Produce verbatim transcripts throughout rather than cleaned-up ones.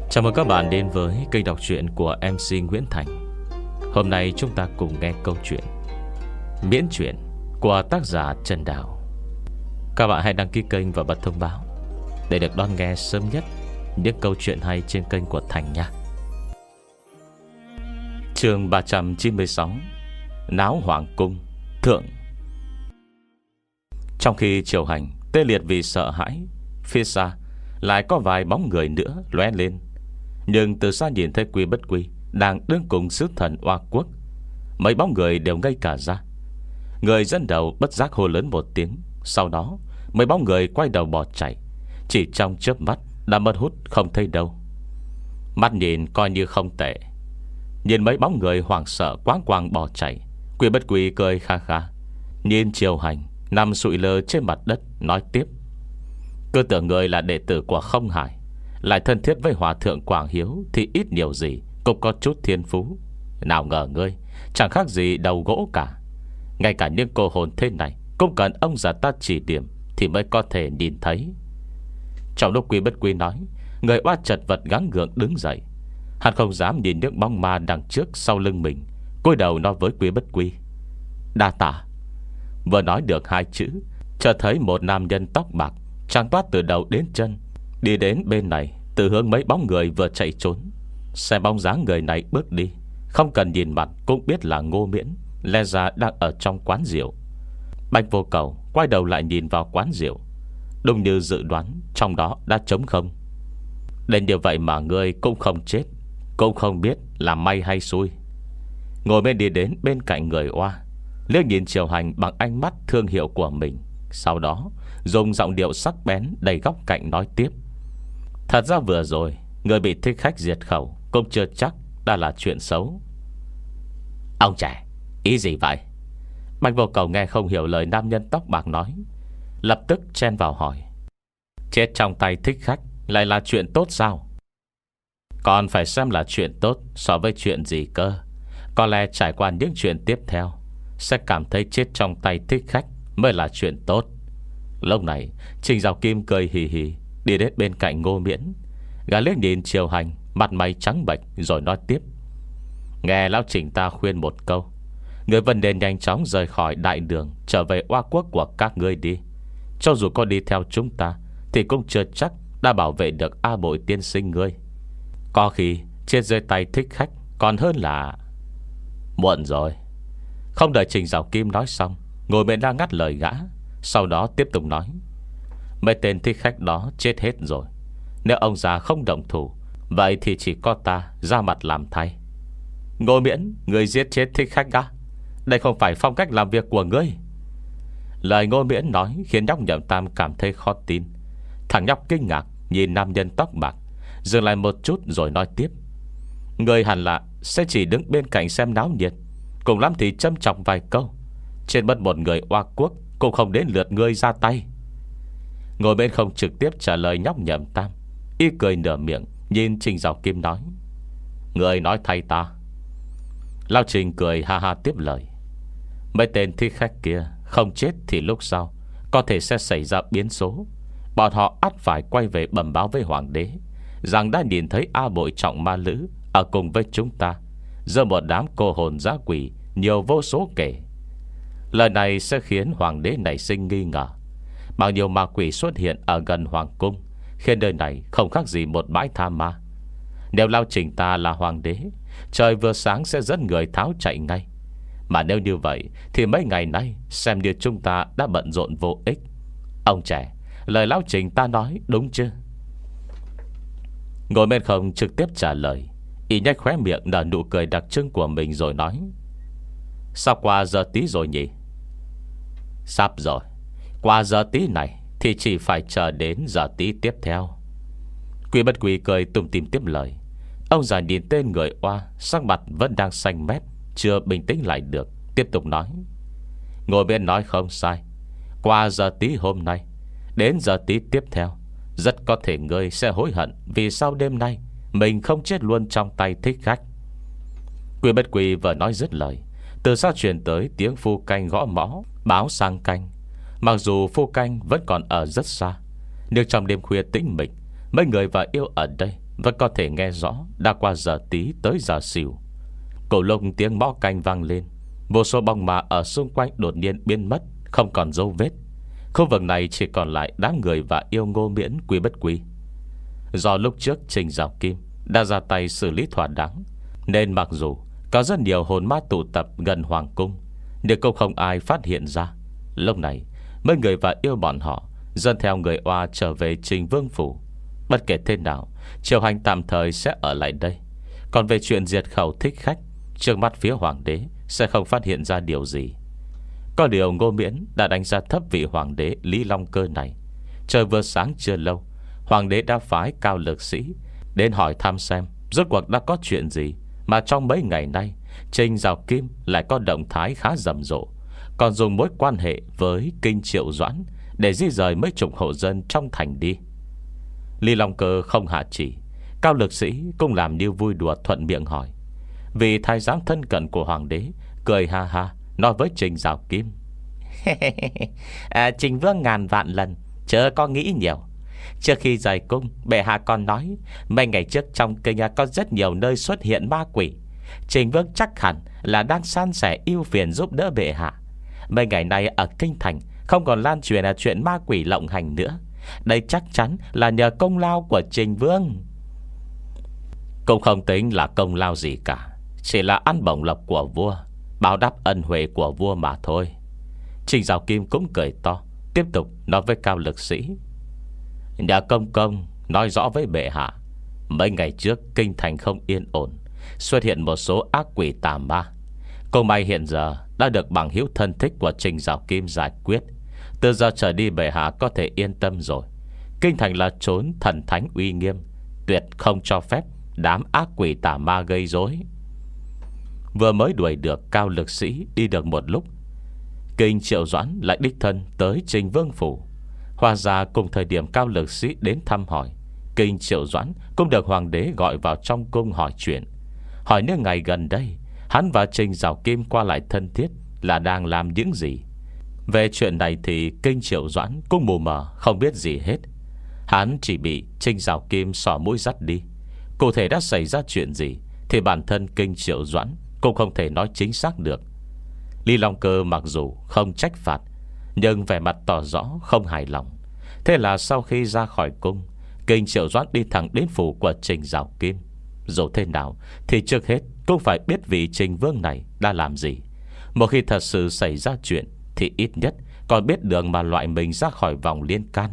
Chào mừng các bạn đến với kênh đọc truyện của em xê Nguyễn Thành. Hôm nay chúng ta cùng nghe câu chuyện Miễn truyện của tác giả Trần Đào. Các bạn hãy đăng ký kênh và bật thông báo để được đón nghe sớm nhất những câu chuyện hay trên kênh của Thành nha. Chương ba trăm chín mươi sáu, Náo Hoàng Cung Thượng. Trong khi triều hành tê liệt vì sợ hãi, phía xa lại có vài bóng người nữa lóe lên. Nhưng từ xa nhìn thấy Quy Bất Quy đang đứng cùng sứ thần Oa Quốc. Mấy bóng người đều ngây cả ra. Người dẫn đầu bất giác hô lớn một tiếng. Sau đó mấy bóng người quay đầu bỏ chạy. Chỉ trong chớp mắt đã mất hút không thấy đâu. Mắt nhìn coi như không tệ. Nhìn mấy bóng người hoảng sợ quáng quàng bỏ chạy, Quy Bất Quy cười kha kha, nhìn triều hành nằm sụi lơ trên mặt đất, nói tiếp: cứ tưởng người là đệ tử của Không Hải, lại thân thiết với Hòa thượng Quảng Hiếu, thì ít nhiều gì cũng có chút thiên phú. Nào ngờ ngươi chẳng khác gì đầu gỗ cả. Ngay cả những cô hồn thế này cũng cần ông già ta chỉ điểm thì mới có thể nhìn thấy. Trong lúc Quy Bất Quy nói, người oa chật vật gắng gượng đứng dậy. Hắn không dám nhìn những bóng ma đằng trước sau lưng mình, cúi đầu nói với Quy Bất Quy: đa tạ. Vừa nói được hai chữ, chợt thấy một nam nhân tóc bạc trắng toát từ đầu đến chân đi đến bên này, từ hướng mấy bóng người vừa chạy trốn. Xem bóng dáng người này bước đi, không cần nhìn mặt cũng biết là Ngô Miễn, lẽ ra đang ở trong quán rượu. Bạch Vô Cầu quay đầu lại nhìn vào quán rượu. Đúng như dự đoán, trong đó đã trống không. Đến điều vậy mà ngươi cũng không chết, cũng không biết là may hay xui. Ngồi bên đi đến bên cạnh người oa, liếc nhìn triều hành bằng ánh mắt thương hiệu của mình. Sau đó dùng giọng điệu sắc bén đầy góc cạnh nói tiếp: thật ra vừa rồi người bị thích khách diệt khẩu cũng chưa chắc đã là chuyện xấu. Ông trẻ, ý gì vậy? Bạch Vô Cầu nghe không hiểu lời nam nhân tóc bạc nói, lập tức chen vào hỏi: chết trong tay thích khách lại là chuyện tốt sao? Còn phải xem là chuyện tốt so với chuyện gì cơ. Có lẽ trải qua những chuyện tiếp theo sẽ cảm thấy chết trong tay thích khách mới là chuyện tốt. Lúc này Trình Giảo Kim cười hì hì đi đến bên cạnh Ngô Miễn. Gã liếc nhìn triều hành, mặt mày trắng bệch rồi nói tiếp: nghe lão Trình ta khuyên một câu, người vẫn nên nhanh chóng rời khỏi đại đường, trở về oa quốc của các ngươi đi. Cho dù có đi theo chúng ta thì cũng chưa chắc đã bảo vệ được A Bội tiên sinh ngươi. Có khi chết dưới tay thích khách còn hơn là... Muộn rồi. Không đợi Trình Giảo Kim nói xong, Ngô Miễn đang ngắt lời gã. Sau đó tiếp tục nói: mấy tên thích khách đó chết hết rồi. Nếu ông già không động thủ, vậy thì chỉ có ta ra mặt làm thay. Ngô Miễn, người giết chết thích khách á? Đây không phải phong cách làm việc của ngươi. Lời Ngô Miễn nói khiến nhóc Nhậm Tam cảm thấy khó tin. Thằng nhóc kinh ngạc nhìn nam nhân tóc bạc, dừng lại một chút rồi nói tiếp: người hẳn là sẽ chỉ đứng bên cạnh xem náo nhiệt, cùng lắm thì châm chọc vài câu. Trên bất một người oa quốc cũng không đến lượt ngươi ra tay. Ngồi bên không trực tiếp trả lời nhóc Nhậm Tam, y cười nửa miệng nhìn Trình Giảo Kim nói: người nói thay ta. Lão Trình cười ha ha tiếp lời: mấy tên thích khách kia không chết thì lúc sau có thể sẽ xảy ra biến số. Bọn họ ắt phải quay về bẩm báo với hoàng đế rằng đã nhìn thấy A Bội trọng ma lữ ở cùng với chúng ta, giờ một đám cô hồn dã quỷ nhiều vô số kể. Lời này sẽ khiến hoàng đế nảy sinh nghi ngờ. Bao nhiêu ma quỷ xuất hiện ở gần hoàng cung, khiến nơi này không khác gì một bãi tha ma. Nếu Lao Trình ta là hoàng đế, trời vừa sáng sẽ dẫn người tháo chạy ngay. Mà nếu như vậy thì mấy ngày nay xem như chúng ta đã bận rộn vô ích. Ông trẻ, lời Lão Trình ta nói đúng chứ? Ngồi bên không trực tiếp trả lời, y nhếch khóe miệng nở nụ cười đặc trưng của mình rồi nói: sao qua giờ tí rồi nhỉ? Sắp rồi. Qua giờ tí này thì chỉ phải chờ đến giờ tí tiếp theo. Quy Bất Quy cười tủm tỉm tiếp lời. Ông già nhìn tên người oa, sắc mặt vẫn đang xanh mét, chưa bình tĩnh lại được, tiếp tục nói: ngồi bên nói không sai. Qua giờ tí hôm nay đến giờ tí tiếp theo, rất có thể ngươi sẽ hối hận vì sao đêm nay mình không chết luôn trong tay thích khách. Quy Bất Quy vừa nói dứt lời, từ xa truyền tới tiếng phu canh gõ mõ báo sang canh. Mặc dù phu canh vẫn còn ở rất xa, nhưng trong đêm khuya tĩnh mịch, mấy người và yêu ở đây vẫn có thể nghe rõ đã qua giờ tí tới giờ xỉu. Cổ lúc tiếng mõ canh vang lên, vô số bóng ma ở xung quanh đột nhiên biến mất, không còn dấu vết. Khu vực này chỉ còn lại đám người và yêu Ngô Miễn quy bất quy. Do lúc trước Trình Giảo Kim đã ra tay xử lý thỏa đáng, nên mặc dù có rất nhiều hồn ma tụ tập gần hoàng cung, nhưng cũng không ai phát hiện ra. Lúc này mấy người và yêu bọn họ dần theo người oa trở về Trình Vương Phủ. Bất kể thế nào, triều hành tạm thời sẽ ở lại đây. Còn về chuyện diệt khẩu thích khách, trước mắt phía hoàng đế sẽ không phát hiện ra điều gì. Có điều Ngô Miễn đã đánh giá thấp vị hoàng đế Lý Long Cơ này. Trời vừa sáng chưa lâu, hoàng đế đã phái cao lực sĩ đến hỏi thăm xem rốt cuộc đã có chuyện gì mà trong mấy ngày nay Trình Giảo Kim lại có động thái khá rầm rộ, còn dùng mối quan hệ với Kinh Triệu Doãn để di rời mấy chục hộ dân trong thành đi. Lý Long Cơ không hạ chỉ, cao lực sĩ cũng làm như vui đùa thuận miệng hỏi. Vì thái giám thân cận của hoàng đế cười ha ha nói với Trình Giảo Kim: à, Trình Vương ngàn vạn lần chớ có nghĩ nhiều. Trước khi rời cung, bệ hạ còn nói mấy ngày trước trong kinh có rất nhiều nơi xuất hiện ma quỷ. Trình Vương chắc hẳn là đang san sẻ ưu phiền giúp đỡ bệ hạ. Mấy ngày nay ở kinh thành không còn lan truyền là chuyện ma quỷ lộng hành nữa. Đây chắc chắn là nhờ công lao của Trình Vương. Cũng không tính là công lao gì cả, chỉ là ăn bổng lộc của vua, báo đáp ân huệ của vua mà thôi. Trình Giảo Kim cũng cười to, tiếp tục nói với cao lực sĩ: Nhà công công nói rõ với bệ hạ, mấy ngày trước kinh thành không yên ổn, xuất hiện một số ác quỷ tà ma. Cô may hiện giờ đã được bằng hữu thân thích của Trình Giảo Kim giải quyết. Từ giờ trở đi bệ hạ có thể yên tâm rồi. Kinh thành là chốn thần thánh uy nghiêm, tuyệt không cho phép đám ác quỷ tà ma gây rối. Vừa mới đuổi được cao lực sĩ đi được một lúc, Kinh Triệu Doãn lại đích thân tới Trình Vương Phủ. Hóa ra cùng thời điểm cao lực sĩ đến thăm hỏi, Kinh Triệu Doãn cũng được hoàng đế gọi vào trong cung hỏi chuyện. Hỏi nếu ngày gần đây hắn và Trình Giảo Kim qua lại thân thiết là đang làm những gì. Về chuyện này thì Kinh Triệu Doãn cũng mù mờ không biết gì hết. Hắn chỉ bị Trình Giảo Kim xỏ mũi dắt đi. Cụ thể đã xảy ra chuyện gì thì bản thân Kinh Triệu Doãn cũng không thể nói chính xác được. Lý Long Cơ mặc dù không trách phạt, nhưng vẻ mặt tỏ rõ không hài lòng. Thế là sau khi ra khỏi cung, Kinh Triệu Doãn đi thẳng đến phủ của Trình Giảo Kim. Dù thế nào thì trước hết cũng phải biết vị Trình Vương này đã làm gì. Một khi thật sự xảy ra chuyện thì ít nhất còn biết đường mà loại mình ra khỏi vòng liên can.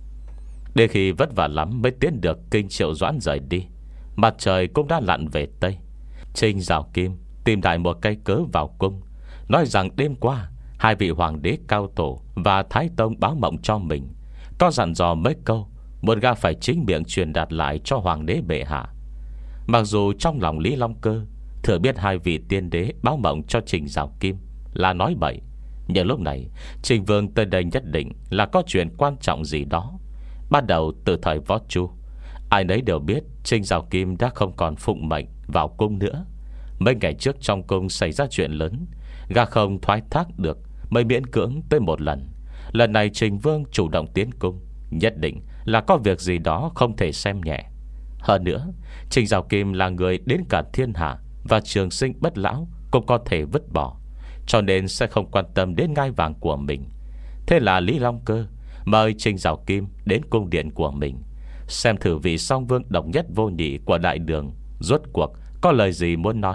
Đến khi vất vả lắm mới tiến được Kinh Triệu Doãn rời đi, mặt trời cũng đã lặn về Tây. Trình Giảo Kim tìm đại một cây cớ vào cung, nói rằng đêm qua hai vị hoàng đế cao tổ và thái tông báo mộng cho mình, có dặn dò mấy câu muốn gã phải chính miệng truyền đạt lại cho hoàng đế bệ hạ. Mặc dù trong lòng Lý Long Cơ thừa biết hai vị tiên đế báo mộng cho Trình Giảo Kim là nói bậy, nhưng lúc này Trình Vương tới đây nhất định là có chuyện quan trọng gì đó. Bắt đầu từ thời Võ Chu, ai nấy đều biết Trình Giảo Kim đã không còn phụng mệnh vào cung nữa. Mấy ngày trước trong cung xảy ra chuyện lớn, gã không thoái thác được mới miễn cưỡng tới một lần. Lần này Trình Vương chủ động tiến cung, nhất định là có việc gì đó không thể xem nhẹ. Hơn nữa, Trình Giảo Kim là người đến cả thiên hạ và trường sinh bất lão cũng có thể vứt bỏ, cho nên sẽ không quan tâm đến ngai vàng của mình. Thế là Lý Long Cơ mời Trình Giảo Kim đến cung điện của mình, xem thử vị song vương độc nhất vô nhị của đại đường rốt cuộc có lời gì muốn nói.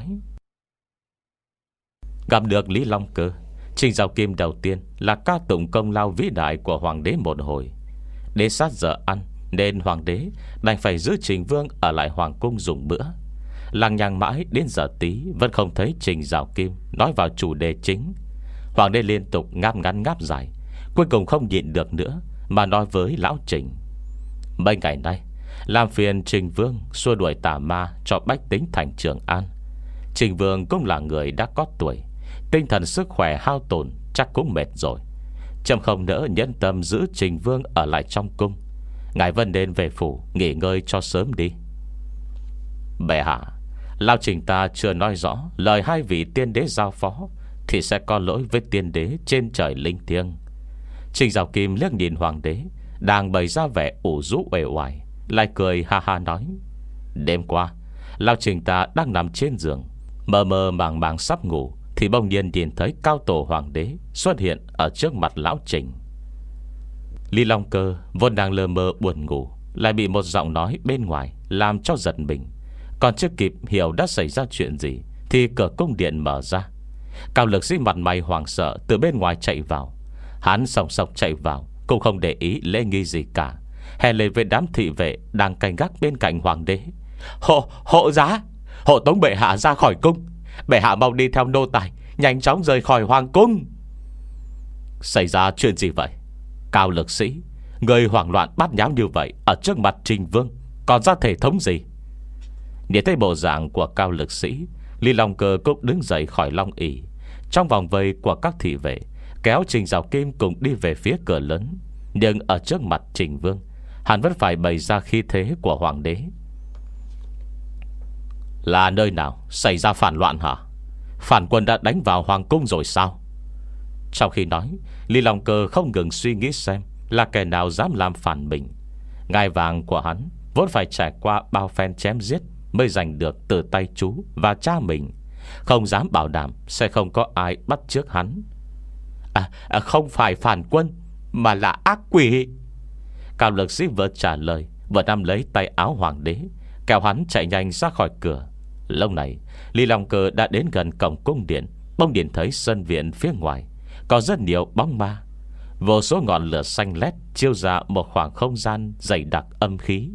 Gặp được Lý Long Cơ, Trình Giảo Kim đầu tiên là ca tụng công lao vĩ đại của hoàng đế một hồi. Đến sát giờ ăn, nên hoàng đế đành phải giữ Trình Vương ở lại hoàng cung dùng bữa. Lằng nhằng mãi đến giờ tí vẫn không thấy Trình Giảo Kim nói vào chủ đề chính. Hoàng đế liên tục ngáp ngắn ngáp dài, cuối cùng không nhịn được nữa mà nói với lão Trình: Mấy ngày nay làm phiền Trình Vương xua đuổi tà ma cho bách tính thành Trường An. Trình Vương cũng là người đã có tuổi, tinh thần sức khỏe hao tổn, chắc cũng mệt rồi. Trẫm không nỡ nhẫn tâm giữ Trình Vương ở lại trong cung. Ngài vẫn nên về phủ nghỉ ngơi cho sớm đi. Bệ hạ, lão Trình ta chưa nói rõ lời hai vị tiên đế giao phó thì sẽ có lỗi với tiên đế trên trời linh thiêng. Trình Giảo Kim liếc nhìn hoàng đế đang bày ra vẻ ủ rũ uể oải, lại cười ha ha nói: Đêm qua Lão Trình ta đang nằm trên giường, mơ mơ màng màng sắp ngủ, thì bỗng nhiên nhìn thấy Cao Tổ Hoàng đế xuất hiện ở trước mặt Lão Trình. Lý Long Cơ vốn đang lơ mơ buồn ngủ, lại bị một giọng nói bên ngoài làm cho giật mình. Còn chưa kịp hiểu đã xảy ra chuyện gì thì cửa cung điện mở ra. Cao Lực Sĩ mặt mày hoảng sợ từ bên ngoài chạy vào. Hắn sòng sọc chạy vào, cũng không để ý lễ nghi gì cả, hét lên với đám thị vệ đang canh gác bên cạnh hoàng đế: Hộ, hộ giá, hộ tống bệ hạ ra khỏi cung. Bệ hạ mau đi theo nô tài, nhanh chóng rời khỏi hoàng cung. Xảy ra chuyện gì vậy? Cao Lực Sĩ, người hoảng loạn bát nháo như vậy ở trước mặt Trình Vương, còn ra thể thống gì? Nhìn thấy bộ dạng của Cao Lực Sĩ, Lý Long Cơ cũng đứng dậy khỏi long ỷ, trong vòng vây của các thị vệ kéo Trình Giảo Kim cùng đi về phía cửa lớn. Nhưng ở trước mặt Trình Vương, hắn vẫn phải bày ra khí thế của hoàng đế. Là nơi nào xảy ra phản loạn hả? Phản quân đã đánh vào hoàng cung rồi sao? Trong khi nói, Lý Long Cơ không ngừng suy nghĩ xem là kẻ nào dám làm phản mình. Ngai vàng của hắn vốn phải trải qua bao phen chém giết mới giành được từ tay chú và cha mình, không dám bảo đảm sẽ không có ai bắt chước hắn. À, à không phải phản quân, mà là ác quỷ. Cao Lực Sĩ vừa trả lời, vừa nắm lấy tay áo hoàng đế, kéo hắn chạy nhanh ra khỏi cửa. Lúc này Lý Long Cơ đã đến gần cổng cung điện, bỗng nhìn thấy sân viện phía ngoài có rất nhiều bóng ma. Vô số ngọn lửa xanh lét chiếu ra một khoảng không gian dày đặc âm khí.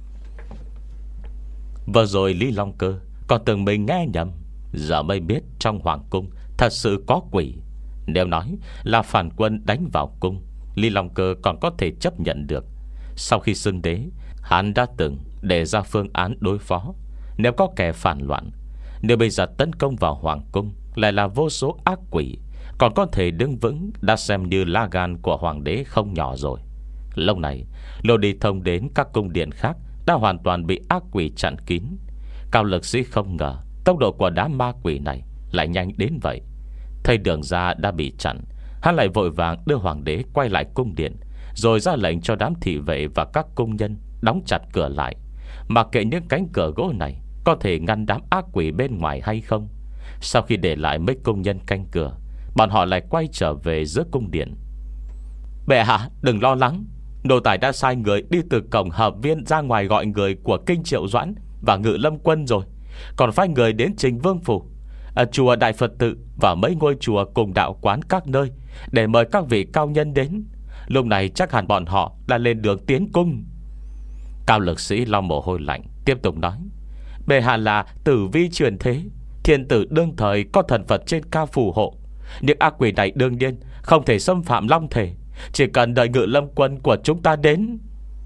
Vừa rồi Lý Long Cơ còn tưởng mình nghe nhầm, giờ mới biết trong hoàng cung thật sự có quỷ. Nếu nói là phản quân đánh vào cung, Lý Long Cơ còn có thể chấp nhận được. Sau khi xưng đế, hắn đã từng để ra phương án đối phó nếu có kẻ phản loạn. Nếu bây giờ tấn công vào hoàng cung lại là vô số ác quỷ, còn có thể đứng vững, đã xem như lá gan của hoàng đế không nhỏ rồi. Lúc này lối đi thông đến các cung điện khác đã hoàn toàn bị ác quỷ chặn kín. Cao Lực Sĩ không ngờ tốc độ của đám ma quỷ này lại nhanh đến vậy. Thấy đường ra đã bị chặn, hắn lại vội vàng đưa hoàng đế quay lại cung điện, rồi ra lệnh cho đám thị vệ và các cung nhân đóng chặt cửa lại. Mặc kệ những cánh cửa gỗ này có thể ngăn đám ác quỷ bên ngoài hay không. Sau khi để lại mấy công nhân canh cửa, bọn họ lại quay trở về giữa cung điện. Bệ hạ đừng lo lắng, nô tài đã sai người đi từ cổng hợp viên ra ngoài gọi người của Kinh Triệu Doãn và Ngự Lâm Quân rồi, còn phái người đến Trình Vương phủ, ở chùa Đại Phật Tự và mấy ngôi chùa cùng đạo quán các nơi để mời các vị cao nhân đến. Lúc này chắc hẳn bọn họ đã lên đường tiến cung. Cao Lực Sĩ lau mồ hôi lạnh, tiếp tục nói: Bệ hạ là tử vi truyền thế, thiên tử đương thời có thần Phật trên cao phù hộ. Những ác quỷ này đương nhiên không thể xâm phạm long thể, chỉ cần đợi Ngự Lâm Quân của chúng ta đến.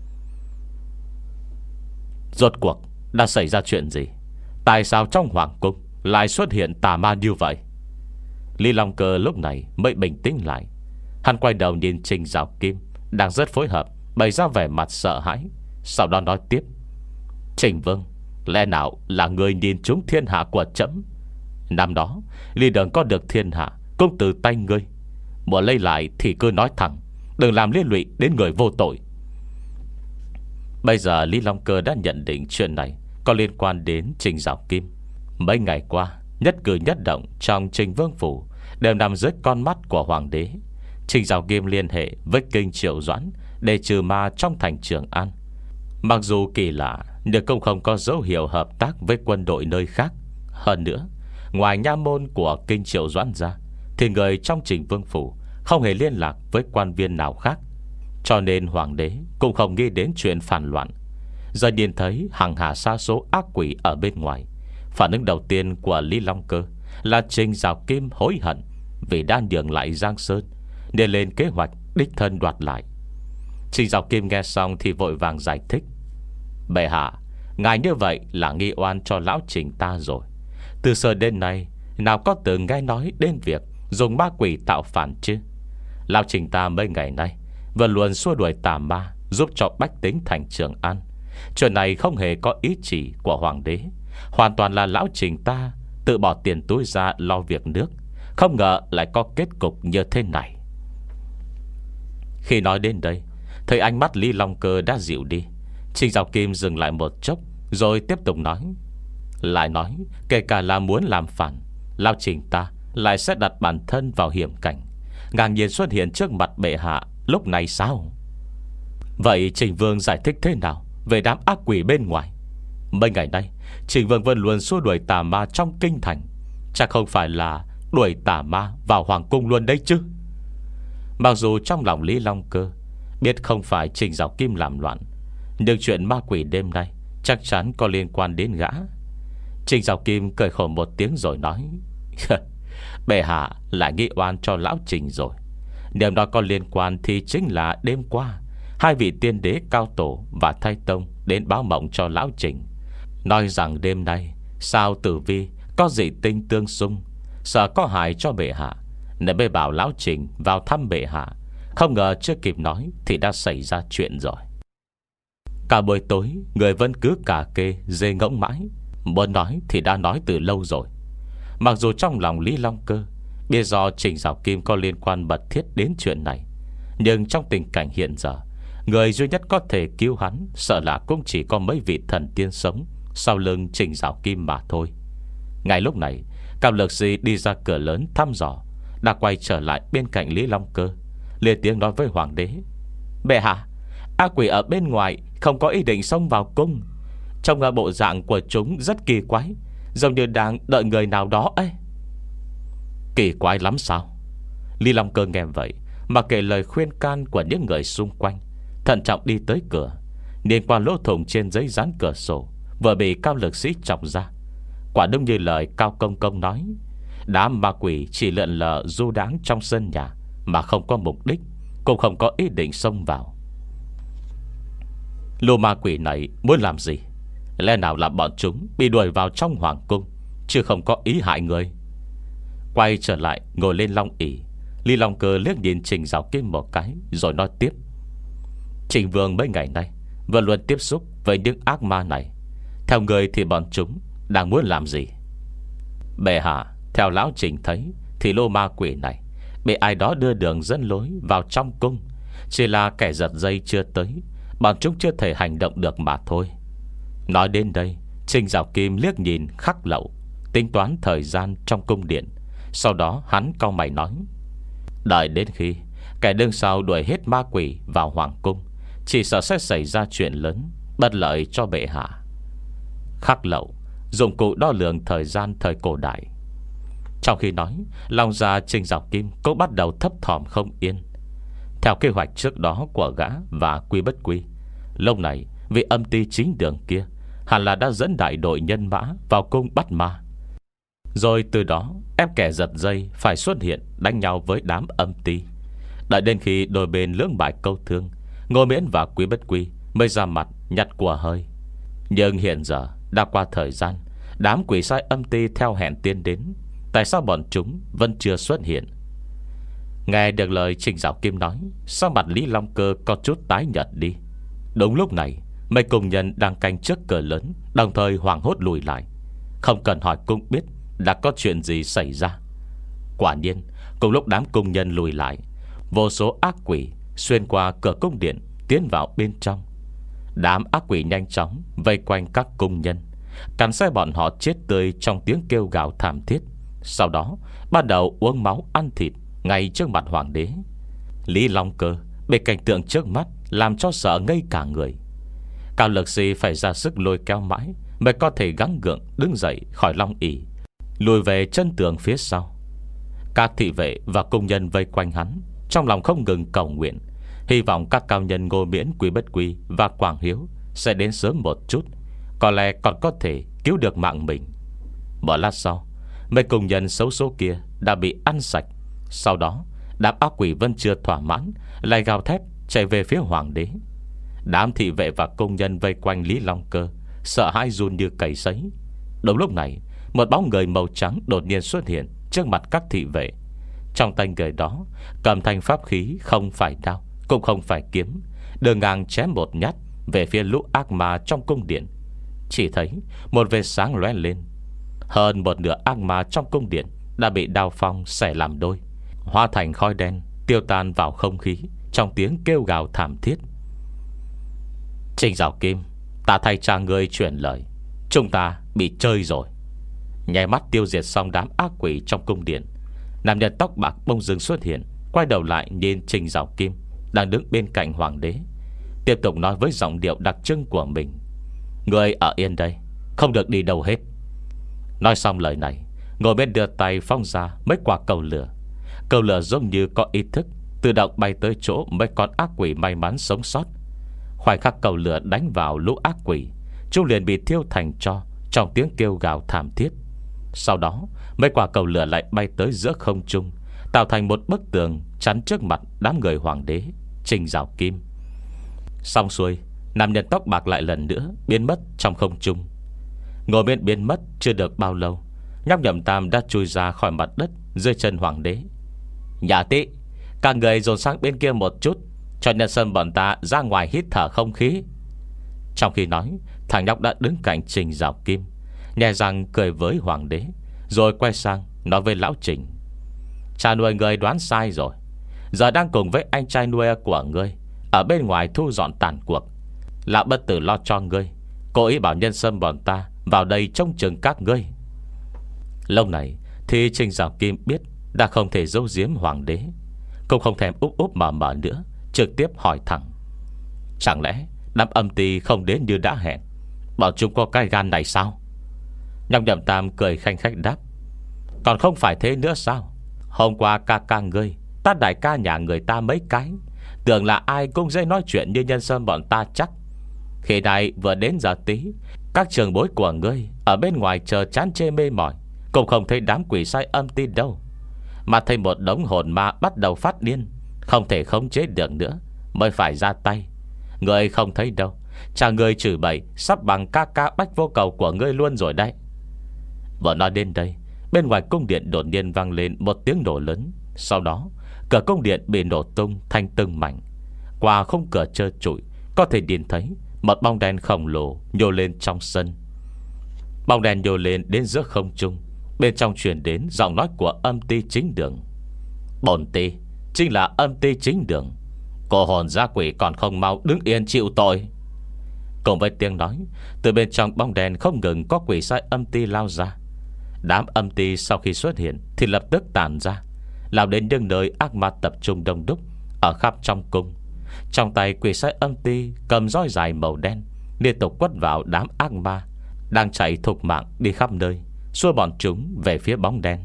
Rốt cuộc đã xảy ra chuyện gì? Tại sao trong hoàng cung lại xuất hiện tà ma như vậy? Lý Long Cơ lúc này mới bình tĩnh lại. Hắn quay đầu nhìn Trình Giảo Kim đang rất phối hợp, bày ra vẻ mặt sợ hãi. Sau đó nói tiếp: Trình Vương, lẽ nào là người nhìn trúng thiên hạ của trẫm? Năm đó Lý Đường có được thiên hạ cũng từ tay ngươi. Muốn lấy lại thì cứ nói thẳng, đừng làm liên lụy đến người vô tội. Bây giờ Lý Long Cơ đã nhận định chuyện này có liên quan đến Trình Giảo Kim. Mấy ngày qua, nhất cử nhất động trong Trình Vương phủ đều nằm dưới con mắt của hoàng đế. Trình Giảo Kim liên hệ với Kinh Triệu Doãn để trừ ma trong thành Trường An. Mặc dù kỳ lạ, nhưng cũng không có dấu hiệu hợp tác với quân đội nơi khác. Hơn nữa, ngoài nha môn của Kinh Triệu Doãn ra, thì người trong Trình Vương phủ không hề liên lạc với quan viên nào khác. Cho nên hoàng đế cũng không nghĩ đến chuyện phản loạn. Giờ nhìn thấy hàng hà sa số ác quỷ ở bên ngoài, phản ứng đầu tiên của Lý Long Cơ là Trình Giảo Kim hối hận vì đã nhường lại Giang Sơn, nên lên kế hoạch đích thân đoạt lại. Trình Giảo Kim nghe xong thì vội vàng giải thích: Bệ hạ, ngài như vậy là nghi oan cho lão Trình ta rồi. Từ xưa đến nay nào có từng nghe nói đến việc dùng ma quỷ tạo phản chứ? Lão Trình ta mấy ngày nay vẫn luôn xua đuổi tà ma, giúp cho bách tính thành Trường An. Chuyện này không hề có ý chỉ của hoàng đế, hoàn toàn là lão Trình ta tự bỏ tiền túi ra lo việc nước. Không ngờ lại có kết cục như thế này. Khi nói đến đây, thấy ánh mắt Lý Long Cơ đã dịu đi, Trình Giảo Kim dừng lại một chốc, Rồi tiếp tục nói: lại nói kể cả là muốn làm phản, Lão Trình ta lại sẽ đặt bản thân vào hiểm cảnh, ngang nhiên xuất hiện trước mặt bệ hạ lúc này sao? Vậy Trình Vương giải thích thế nào về đám ác quỷ bên ngoài? Mấy ngày nay Trình Vương vẫn luôn xua đuổi tà ma trong kinh thành, chắc không phải là đuổi tà ma vào hoàng cung luôn đấy chứ? Mặc dù trong lòng Lý Long Cơ biết không phải Trình Giảo Kim làm loạn, nhưng chuyện ma quỷ đêm nay chắc chắn có liên quan đến gã. Trình Giảo Kim cười khổ một tiếng rồi nói: bệ hạ lại nghĩ oan cho lão Trình rồi. Nếu đó có liên quan thì chính là đêm qua hai vị tiên đế Cao Tổ và Thái Tông đến báo mộng cho lão Trình, nói rằng đêm nay sao tử vi có dị tinh tương xung, sợ có hại cho bệ hạ, nên mới bảo lão Trình vào thăm bệ hạ. Không ngờ chưa kịp nói thì đã xảy ra chuyện rồi. Cả buổi tối người vẫn cứ cả kê dê ngỗng mãi, muốn nói thì đã nói từ lâu rồi. Mặc dù trong lòng Lý Long Cơ biết do Trình Giảo Kim có liên quan mật thiết đến chuyện này, nhưng trong tình cảnh hiện giờ, người duy nhất có thể cứu hắn sợ là cũng chỉ có mấy vị thần tiên sống sau lưng Trình Giảo Kim mà thôi. Ngay lúc này, Cao Lực Sĩ đi ra cửa lớn thăm dò, đã quay trở lại bên cạnh Lý Long Cơ, liền tiếng nói với hoàng đế: bệ hạ, ác quỷ ở bên ngoài không có ý định xông vào cung. Trong bộ dạng của chúng rất kỳ quái, giống như đang đợi người nào đó ấy. Kỳ quái lắm sao? Lý Long Cơ nghe vậy mà kể lời khuyên can của những người xung quanh, thận trọng đi tới cửa, nhìn qua lỗ thủng trên giấy dán cửa sổ vừa bị Cao Lực Sĩ chọc ra. Quả đúng như lời Cao Công Công nói, đám ma quỷ chỉ lượn lờ du đãng trong sân nhà, mà không có mục đích, cũng không có ý định xông vào. Lũ ma quỷ này muốn làm gì? Lẽ nào là bọn chúng bị đuổi vào trong hoàng cung, chứ không có ý hại người? Quay trở lại ngồi lên long ỷ, Lý Long Cơ liếc nhìn Trình Giảo Kim một cái, rồi nói tiếp: Trình Vương mấy ngày nay vẫn luôn tiếp xúc với những ác ma này. Theo người thì bọn chúng đang muốn làm gì? Bệ hạ, theo lão Trình thấy thì lô ma quỷ này bị ai đó đưa đường dẫn lối vào trong cung, chỉ là kẻ giật dây chưa tới, bọn chúng chưa thể hành động được mà thôi. Nói đến đây, Trình Giảo Kim liếc nhìn Khắc Lậu, tính toán thời gian trong cung điện. Sau đó hắn cau mày nói: đợi đến khi kẻ đương sau đuổi hết ma quỷ vào hoàng cung, chỉ sợ sẽ xảy ra chuyện lớn, bất lợi cho bệ hạ. Khắc Lậu, dụng cụ đo lường thời gian thời cổ đại. Trong khi nói, lòng già Trình Giảo Kim cũng bắt đầu thấp thỏm không yên. Theo kế hoạch trước đó của gã và Quy Bất Quy, lúc này vị âm ty chính đường kia hẳn là đã dẫn đại đội nhân mã vào cung bắt ma, rồi từ đó ép kẻ giật dây phải xuất hiện đánh nhau với đám âm ty. Đợi đến khi đôi bên lưỡng bại câu thương, Ngô Miễn và Quý Bất Quy mới ra mặt nhặt của hơi. Nhưng hiện giờ đã qua thời gian, đám quỷ sai âm ty theo hẹn tiên đến, tại sao bọn chúng vẫn chưa xuất hiện? Nghe được lời Trình Giảo Kim nói, sao mặt Lý Long Cơ có chút tái nhợt đi. Đúng lúc này, mấy công nhân đang canh trước cửa lớn đồng thời hoảng hốt lùi lại. Không cần hỏi cũng biết đã có chuyện gì xảy ra. Quả nhiên, cùng lúc đám công nhân lùi lại, vô số ác quỷ xuyên qua cửa cung điện tiến vào bên trong. Đám ác quỷ nhanh chóng vây quanh các công nhân, cắn xé bọn họ chết tươi trong tiếng kêu gào thảm thiết. Sau đó bắt đầu uống máu ăn thịt ngay trước mặt hoàng đế. Lý Long Cơ bị cảnh tượng trước mắt làm cho sợ ngây cả người. Cao Lực Sĩ phải ra sức lôi kéo mãi mới có thể gắng gượng đứng dậy khỏi long ỷ, lùi về chân tường phía sau. Các thị vệ và công nhân vây quanh hắn, trong lòng không ngừng cầu nguyện, hy vọng các cao nhân Ngô Miễn, Quý Bất Quy và Quảng Hiếu sẽ đến sớm một chút, có lẽ còn có thể cứu được mạng mình. Một lát sau, mấy công nhân xấu số kia đã bị ăn sạch. Sau đó đám ác quỷ vẫn chưa thỏa mãn, lại gào thét chạy về phía hoàng đế. Đám thị vệ và công nhân vây quanh Lý Long Cơ sợ hãi run như cầy sấy. Đúng lúc này, một bóng người màu trắng đột nhiên xuất hiện trước mặt các thị vệ. Trong tay người đó cầm thanh pháp khí, không phải đao cũng không phải kiếm, đường ngang chém một nhát về phía lũ ác ma trong cung điện. Chỉ thấy một vệt sáng lóe lên. Hơn một nửa ác ma trong cung điện đã bị đao phong xẻ làm đôi, hóa thành khói đen tiêu tan vào không khí trong tiếng kêu gào thảm thiết. Trình Giảo Kim, Ta thay cha ngươi chuyển lời, chúng ta bị chơi rồi. Nháy mắt tiêu diệt xong đám ác quỷ trong cung điện, nam nhân tóc bạc bông dưng xuất hiện, quay đầu lại nhìn Trình Giảo Kim đang đứng bên cạnh hoàng đế, tiếp tục nói với giọng điệu đặc trưng của mình: Ngươi ở yên đây, không được đi đâu hết. Nói xong lời này, ngồi bên đưa tay phong ra mấy quả cầu lửa. Cầu lửa giống như có ý thức, tự động bay tới chỗ mấy con ác quỷ may mắn sống sót. Khoảnh khắc cầu lửa đánh vào lũ ác quỷ, chúng liền bị thiêu thành tro trong tiếng kêu gào thảm thiết. Sau đó mấy quả cầu lửa lại bay tới giữa không trung, tạo thành một bức tường chắn trước mặt đám người hoàng đế Trình Giảo Kim. Xong xuôi, nam nhân tóc bạc lại lần nữa biến mất trong không trung. Ngồi bên biến mất chưa được bao lâu, nhóc Nhậm Tam đã chui ra khỏi mặt đất dưới chân hoàng đế. Nhà tị, các người dồn sang bên kia một chút, cho nhân sâm bọn ta ra ngoài hít thở không khí. Trong khi nói, thằng nhóc đã đứng cạnh Trình Giảo Kim, nhẹ răng cười với hoàng đế, rồi quay sang nói với lão Trình: Cha nuôi người đoán sai rồi. Giờ đang cùng với anh trai nuôi của ngươi ở bên ngoài thu dọn tàn cuộc. Lão bất tử lo cho ngươi, cố ý bảo nhân sâm bọn ta vào đây trông chừng các ngươi. Lâu này thì Trình Giảo Kim biết đã không thể giấu giếm hoàng đế, cũng không thèm úp úp mở mở nữa, trực tiếp hỏi thẳng: Chẳng lẽ đám âm ty không đến như đã hẹn? Bọn chúng có cái gan này sao? Nhóc Nhậm Tam cười khanh khách đáp: Còn không phải thế nữa sao? Hôm qua ca ca ngươi tát đại ca nhà người ta mấy cái, tưởng là ai cũng dễ nói chuyện như nhân sâm bọn ta chắc. Khi này vừa đến giờ tí, các trường bối của ngươi ở bên ngoài chờ chán chê mê mỏi, cũng không thấy đám quỷ sai âm ty đâu, mà thấy một đống hồn ma bắt đầu phát điên, không thể khống chế được nữa, mới phải ra tay. Ngươi không thấy đâu, cha ngươi chửi bậy sắp bằng ca ca Bách Vô Cầu của ngươi luôn rồi đấy. Vừa nói đến đây, bên ngoài cung điện đột nhiên vang lên một tiếng nổ lớn. Sau đó cửa cung điện bị nổ tung thành từng mảnh. Qua khung cửa trơ trụi, có thể nhìn thấy một bóng đen khổng lồ nhô lên trong sân. Bóng đen nhô lên đến giữa không trung, bên trong truyền đến giọng nói của âm ty chính đường: Bổn ty chính là âm ty chính đường, cô hồn gia quỷ còn không mau đứng yên chịu tội. Cùng với tiếng nói, từ bên trong bóng đèn không ngừng có quỷ sai âm ty lao ra. Đám âm ty sau khi xuất hiện thì lập tức tản ra, lao đến những nơi ác ma tập trung đông đúc ở khắp trong cung. Trong tay quỷ sai âm ty cầm roi dài màu đen, liên tục quất vào đám ác ma đang chạy thục mạng đi khắp nơi, xua bọn chúng về phía bóng đen.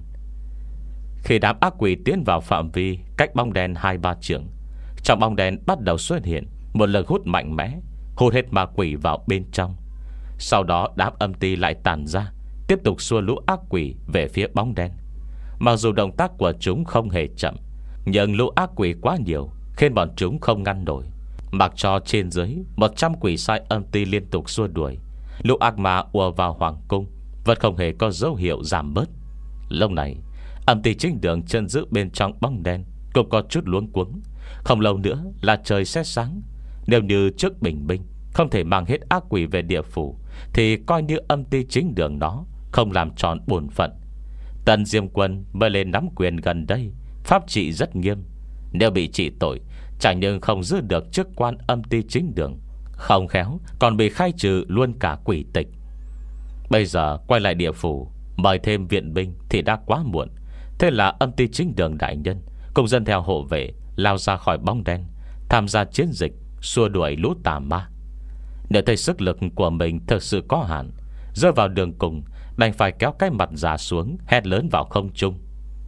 Khi đám ác quỷ tiến vào phạm vi cách bóng đen hai ba trượng, trong bóng đen bắt đầu xuất hiện một lực hút mạnh mẽ, hút hết ma quỷ vào bên trong. Sau đó đám âm ty lại tản ra, tiếp tục xua lũ ác quỷ về phía bóng đen. Mặc dù động tác của chúng không hề chậm, nhưng lũ ác quỷ quá nhiều khiến bọn chúng không ngăn nổi. Mặc cho trên dưới một trăm quỷ sai âm ty liên tục xua đuổi, lũ ác ma ùa vào hoàng cung vẫn không hề có dấu hiệu giảm bớt. Lúc này âm ty chính đường chân giữ bên trong bóng đen cũng có chút luống cuống. Không lâu nữa là trời sẽ sáng. Nếu như trước bình minh không thể mang hết ác quỷ về địa phủ, thì coi như âm ty chính đường nó không làm tròn bổn phận. Tần Diêm Quân mới lên nắm quyền gần đây, pháp trị rất nghiêm. Nếu bị trị tội, chẳng những không giữ được chức quan âm ty chính đường, không khéo còn bị khai trừ luôn cả quỷ tịch. Bây giờ quay lại địa phủ mời thêm viện binh thì đã quá muộn. Thế là âm ty chính đường đại nhân cùng dân theo hộ vệ lao ra khỏi bóng đen, tham gia chiến dịch xua đuổi lũ tà ma. Nếu thấy sức lực của mình thực sự có hạn, rơi vào đường cùng, đành phải kéo cái mặt giả xuống, hét lớn vào không trung: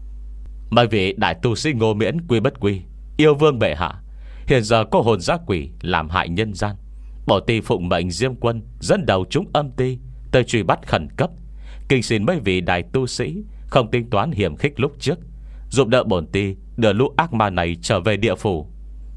Mời vị đại tu sĩ Ngô Miễn quy bất quy, yêu vương bệ hạ, hiện giờ có hồn dã quỷ làm hại nhân gian. Bộ ty phụng mệnh Diêm Quân dẫn đầu chúng âm ty tới truy bắt khẩn cấp. Kinh xin mấy vị đại tu sĩ không tính toán hiểm khích lúc trước, giúp đỡ bổn ty đưa lũ ác ma này trở về địa phủ.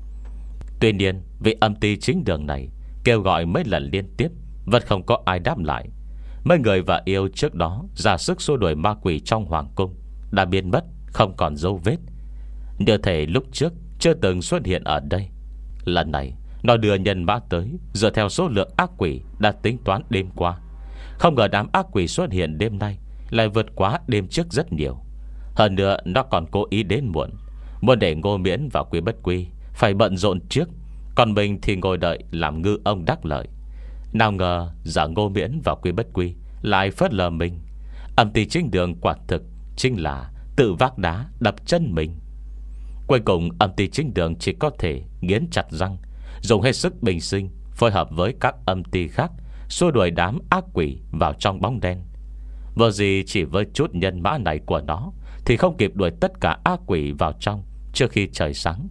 Tuy nhiên vị âm ty chính đường này kêu gọi mấy lần liên tiếp vẫn không có ai đáp lại. Mấy người và yêu trước đó ra sức xua đuổi ma quỷ trong hoàng cung đã biến mất không còn dấu vết, như thể lúc trước chưa từng xuất hiện ở đây. Lần này nó đưa nhân mã tới dựa theo số lượng ác quỷ đã tính toán đêm qua. Không ngờ đám ác quỷ xuất hiện đêm nay lại vượt quá đêm trước rất nhiều. Hơn nữa nó còn cố ý đến muộn, muốn để Ngô Miễn và Quý Bất Quy phải bận rộn trước, còn mình thì ngồi đợi làm ngư ông đắc lợi. Nào ngờ giờ Ngô Miễn và Quy Bất Quy lại phớt lờ mình. Âm ty chính đường quả thực chính là tự vác đá đập chân mình. Cuối cùng âm ty chính đường chỉ có thể nghiến chặt răng, dùng hết sức bình sinh, phối hợp với các âm ty khác, xua đuổi đám ác quỷ vào trong bóng đen. Vừa gì chỉ với chút nhân mã này của nó thì không kịp đuổi tất cả ác quỷ vào trong trước khi trời sáng.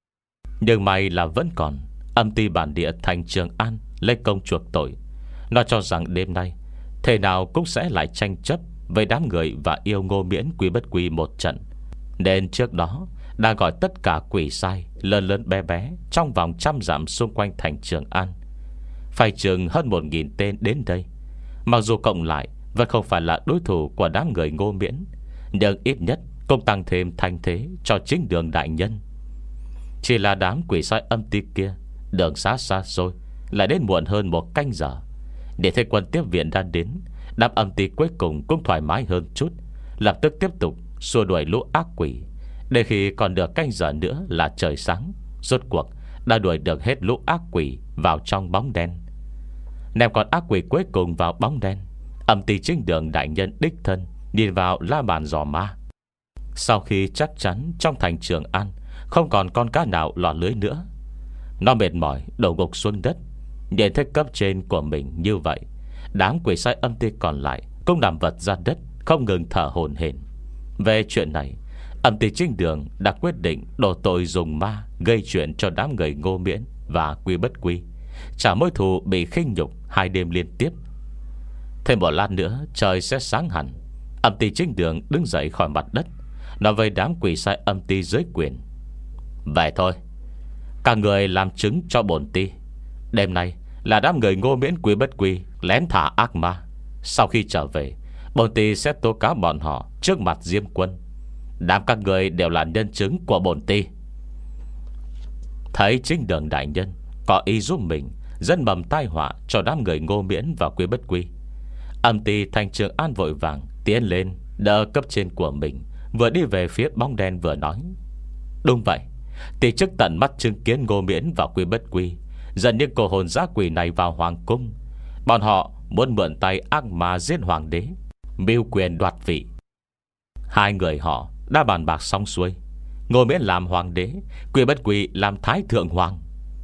Nhưng may là vẫn còn âm ty bản địa thành Trường An lấy công chuộc tội. Nó cho rằng đêm nay thế nào cũng sẽ lại tranh chấp với đám người và yêu Ngô Miễn Quy Bất Quy một trận, nên trước đó đã gọi tất cả quỷ sai lớn lớn bé bé trong vòng trăm dặm xung quanh thành Trường An. Phải chừng hơn một nghìn tên đến đây. Mặc dù cộng lại vẫn không phải là đối thủ của đám người Ngô Miễn, nhưng ít nhất cũng tăng thêm thanh thế cho chính đường đại nhân. Chỉ là đám quỷ sai âm ty kia đường xa xa xôi, lại đến muộn hơn một canh giờ. Để thấy quân tiếp viện đã đến, đám âm ty cuối cùng cũng thoải mái hơn chút, lập tức tiếp tục xua đuổi lũ ác quỷ. Để khi còn được canh giờ nữa là trời sáng, rốt cuộc đã đuổi được hết lũ ác quỷ vào trong bóng đen. Ném con ác quỷ cuối cùng vào bóng đen, âm ty chính đường đại nhân đích thân nhìn vào la bàn dò ma. Sau khi chắc chắn trong thành Trường An không còn con cá nào lọt lưới nữa, nó mệt mỏi đổ gục xuống đất. Nhìn thấy cấp trên của mình như vậy, đám quỷ sai âm ty còn lại cũng nằm vật ra đất, không ngừng thở hổn hển. Về chuyện này, âm ty chính đường đã quyết định đổ tội dùng ma gây chuyện cho đám người Ngô Miễn và Quy Bất Quy, trả mối thù bị khinh nhục hai đêm liên tiếp. Thêm một lát nữa trời sẽ sáng hẳn. Âm ty chính đường đứng dậy khỏi mặt đất, nói với đám quỷ sai âm ty dưới quyền: "Vậy thôi, các người làm chứng cho bổn ty, đêm nay là đám người Ngô Miễn Quy Bất Quy lén thả ác ma. Sau khi trở về, bổn ty sẽ tố cáo bọn họ trước mặt Diêm Quân. Đám các người đều là nhân chứng của bổn ty." Thấy chính đường đại nhân có ý giúp mình dẫn mầm tai họa cho đám người Ngô Miễn và Quy Bất Quy, âm ty thành Trường An vội vàng tiến lên đỡ cấp trên của mình, vừa đi về phía bóng đen vừa nói: "Đúng vậy, ty trước tận mắt chứng kiến Ngô Miễn và Quy Bất Quy dẫn những cô hồn dã quỷ này vào hoàng cung. Bọn họ muốn mượn tay ác ma giết hoàng đế, mưu quyền đoạt vị. Hai người họ đã bàn bạc xong xuôi, Ngô Miễn làm hoàng đế, Quy Bất Quy làm thái thượng hoàng."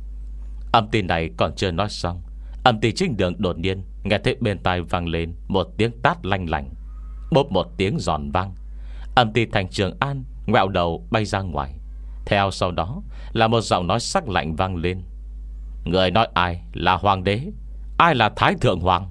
Âm ty này còn chưa nói xong, âm ty chính đường đột nhiên nghe thấy bên tai vang lên một tiếng tát lanh lành. Bốp một tiếng giòn vang, âm ty thành Trường An ngoẹo đầu bay ra ngoài. Theo sau đó là một giọng nói sắc lạnh vang lên: "Người nói ai là hoàng đế, ai là thái thượng hoàng?"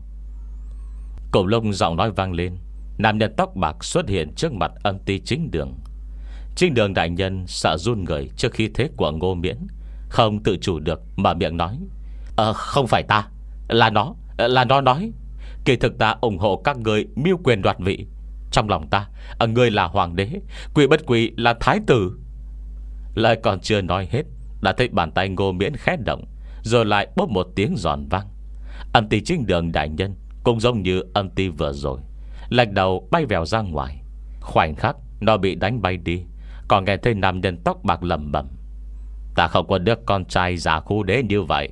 Cùng lúc giọng nói vang lên, nam nhân tóc bạc xuất hiện trước mặt âm ty chính đường. Chính đường đại nhân sợ run người trước khí thế của Ngô Miễn, không tự chủ được mở miệng nói: Ờ không phải ta, là nó, là nó nói. Kỳ thực ta ủng hộ các người mưu quyền đoạt vị. Trong lòng ta, người là hoàng đế, Quy Bất Quy là thái tử." Lời còn chưa nói hết, đã thấy bàn tay Ngô Miễn khẽ động, rồi lại bốp một tiếng giòn vang. Âm ty chính đường đại nhân cũng giống như âm ty vừa rồi, lệch đầu bay vèo ra ngoài. Khoảnh khắc nó bị đánh bay đi, còn nghe thấy nam nhân tóc bạc lẩm bẩm: "Ta không có đứa con trai giả khu đế như vậy."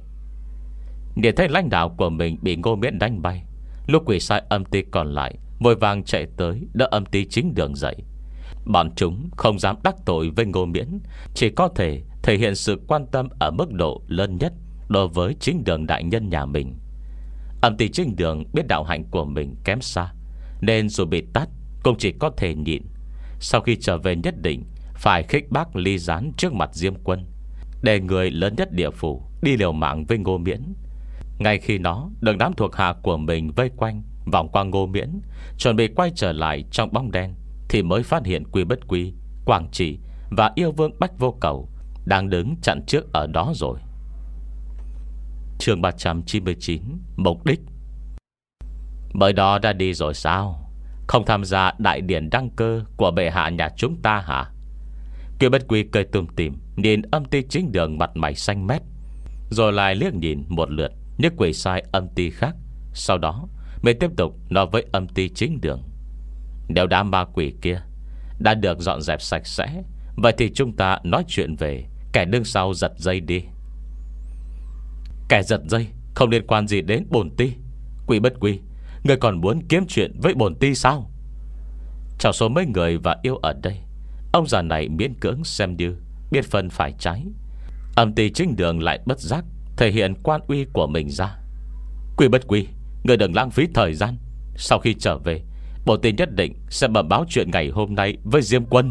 Nhìn thấy lãnh đạo của mình bị Ngô Miễn đánh bay, lúc quỷ sai âm ty còn lại vội vàng chạy tới đỡ âm ty chính đường dậy. Bọn chúng không dám đắc tội với Ngô Miễn, chỉ có thể thể hiện sự quan tâm ở mức độ lớn nhất đối với chính đường đại nhân nhà mình. Âm ty chính đường biết đạo hạnh của mình kém xa, nên dù bị tát cũng chỉ có thể nhịn. Sau khi trở về nhất định phải khích bác ly gián trước mặt Diêm Quân, để người lớn nhất địa phủ đi liều mạng với Ngô Miễn. Ngay khi nó được đám thuộc hạ của mình vây quanh, vòng qua Ngô Miễn, chuẩn bị quay trở lại trong bóng đen, thì mới phát hiện Quy Bất Quy, Quảng Trị và yêu vương Bách Vô Cầu đang đứng chặn trước ở đó rồi. Chương ba trăm chín mươi chín. Mục đích. Bởi đó đã đi rồi sao? Không tham gia đại điển đăng cơ của bệ hạ nhà chúng ta hả? Quy Bất Quy cười tùm tìm nhìn âm ty chính đường mặt mày xanh mét, rồi lại liếc nhìn một lượt những quỷ sai âm ty khác. Sau đó mới tiếp tục nói với âm ty chính đường: "Nếu đám ma quỷ kia đã được dọn dẹp sạch sẽ, vậy thì chúng ta nói chuyện về kẻ đứng sau giật dây đi." "Kẻ giật dây không liên quan gì đến bổn ti. Quỷ bất quỷ, người còn muốn kiếm chuyện với bổn ti sao? Trong số mấy người và yêu ở đây, ông già này miễn cưỡng xem như biết phân phải trái. Âm ty chính đường lại bất giác thể hiện quan uy của mình ra. Quỷ bất quỷ, người đừng lãng phí thời gian. Sau khi trở về, bổn ti nhất định sẽ bẩm báo chuyện ngày hôm nay với Diêm Quân.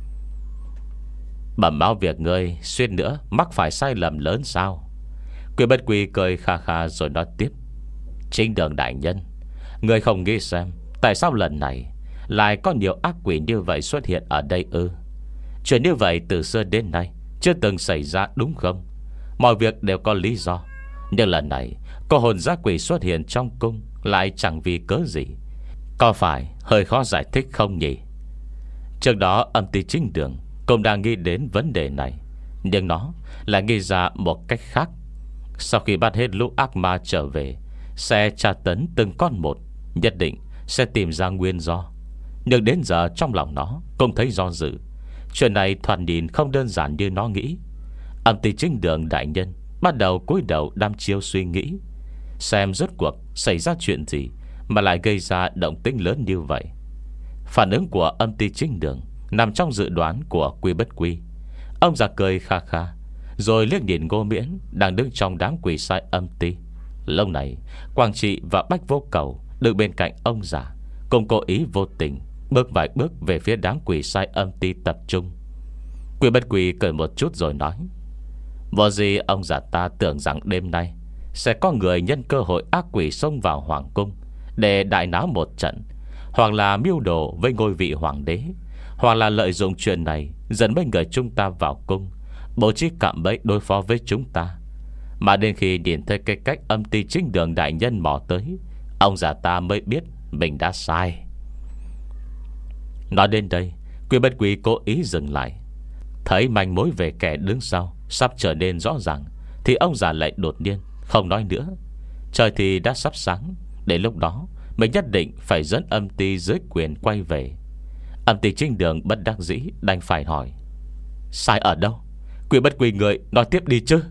Bẩm báo việc ngươi suýt nữa mắc phải sai lầm lớn sao? Quỷ bất quỷ cười kha kha rồi nói tiếp. Chính đường đại nhân, người không nghĩ xem tại sao lần này lại có nhiều ác quỷ như vậy xuất hiện ở đây ư? Chuyện như vậy từ xưa đến nay chưa từng xảy ra đúng không? Mọi việc đều có lý do. Nhưng lần này có hồn dã quỷ xuất hiện trong cung lại chẳng vì cớ gì. Có phải hơi khó giải thích không nhỉ? Trước đó âm ty chính đường cũng đang nghĩ đến vấn đề này, nhưng nó lại nghĩ ra một cách khác. Sau khi bắt hết lũ ác ma trở về, sẽ tra tấn từng con một, nhất định sẽ tìm ra nguyên do. Nhưng đến giờ trong lòng nó cũng thấy do dự. Chuyện này thoạt nhìn không đơn giản như nó nghĩ. Âm ty chính đường đại nhân bắt đầu cúi đầu đăm chiêu suy nghĩ, xem rốt cuộc xảy ra chuyện gì mà lại gây ra động tĩnh lớn như vậy. Phản ứng của âm ty chính đường nằm trong dự đoán của Quy Bất Quy. Ông già cười kha kha, rồi liếc nhìn Ngô Miễn đang đứng trong đám quỷ sai âm ty. Lúc này Quang Trị và Bách Vô Cầu đứng bên cạnh ông già, cùng cố ý vô tình bước vài bước về phía đám quỷ sai âm ty tập trung. Quy Bất Quy cười một chút rồi nói: Vô gì ông già ta tưởng rằng đêm nay sẽ có người nhân cơ hội ác quỷ xông vào hoàng cung để đại náo một trận, hoặc là mưu đồ với ngôi vị hoàng đế, hoặc là lợi dụng chuyện này dẫn mấy người chúng ta vào cung, bố trí cạm bẫy đối phó với chúng ta. Mà đến khi nhìn thấy cái cách âm ty chính đường đại nhân mò tới, ông già ta mới biết mình đã sai. Nói đến đây, Quy Bất Quy cố ý dừng lại. Thấy manh mối về kẻ đứng sau sắp trở nên rõ ràng, thì ông già lại đột nhiên không nói nữa. Trời thì đã sắp sáng, đến lúc đó mình nhất định phải dẫn âm ty dưới quyền quay về. Âm ty chính đường bất đắc dĩ đành phải hỏi: Sai ở đâu? Quy Bất Quy người nói tiếp đi chứ.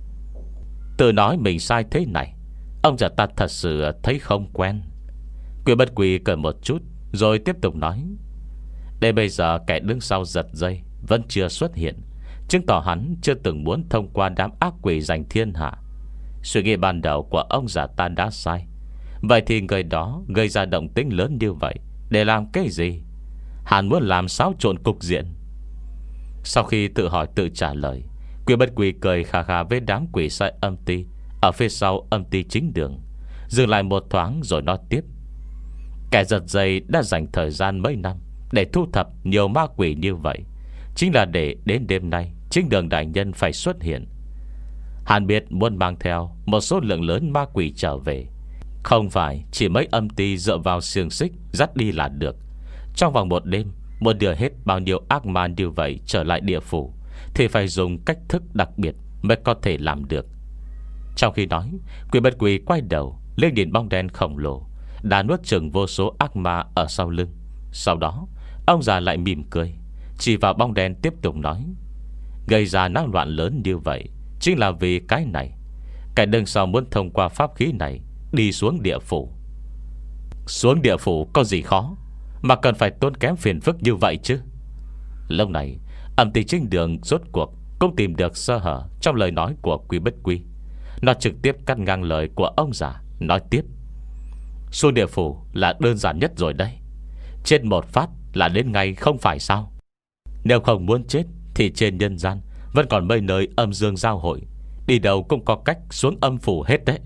Tự nói mình sai thế này, ông già ta thật sự thấy không quen. Quy Bất Quy cười một chút rồi tiếp tục nói: Đến bây giờ kẻ đứng sau giật dây vẫn chưa xuất hiện, chứng tỏ hắn chưa từng muốn thông qua đám ác quỷ giành thiên hạ. Suy nghĩ ban đầu của ông già ta đã sai. Vậy thì người đó gây ra động tĩnh lớn như vậy để làm cái gì? Hắn muốn làm xáo trộn cục diện. Sau khi tự hỏi tự trả lời, Quy Bất Quy cười khà khà với đám quỷ sai âm ty ở phía sau âm ty chính đường, dừng lại một thoáng rồi nói tiếp: Kẻ giật dây đã dành thời gian mấy năm để thu thập nhiều ma quỷ như vậy, chính là để đến đêm nay chính đường đại nhân phải xuất hiện. Hắn biết muốn mang theo một số lượng lớn ma quỷ trở về, không phải chỉ mấy âm ty dựa vào xiềng xích dắt đi là được. Trong vòng một đêm muốn đưa hết bao nhiêu ác ma như vậy trở lại địa phủ, thì phải dùng cách thức đặc biệt mới có thể làm được. Trong khi nói, Quy Bất Quy quay đầu lên nhìn bóng đen khổng lồ đã nuốt chửng vô số ác ma ở sau lưng. Sau đó ông già lại mỉm cười, chỉ vào bóng đen tiếp tục nói: Gây ra náo loạn lớn như vậy chính là vì cái này. Cái đằng sau muốn thông qua pháp khí này đi xuống địa phủ. Xuống địa phủ có gì khó mà cần phải tốn kém phiền phức như vậy chứ? Lúc này âm ty chính đường rốt cuộc cũng tìm được sơ hở trong lời nói của Quy Bất Quy. Nó trực tiếp cắt ngang lời của ông già, nói tiếp: Xuống địa phủ là đơn giản nhất rồi đây. Chết một phát là đến ngay không phải sao? Nếu không muốn chết thì trên nhân gian vẫn còn mấy nơi âm dương giao hội, đi đâu cũng có cách xuống âm phủ hết đấy.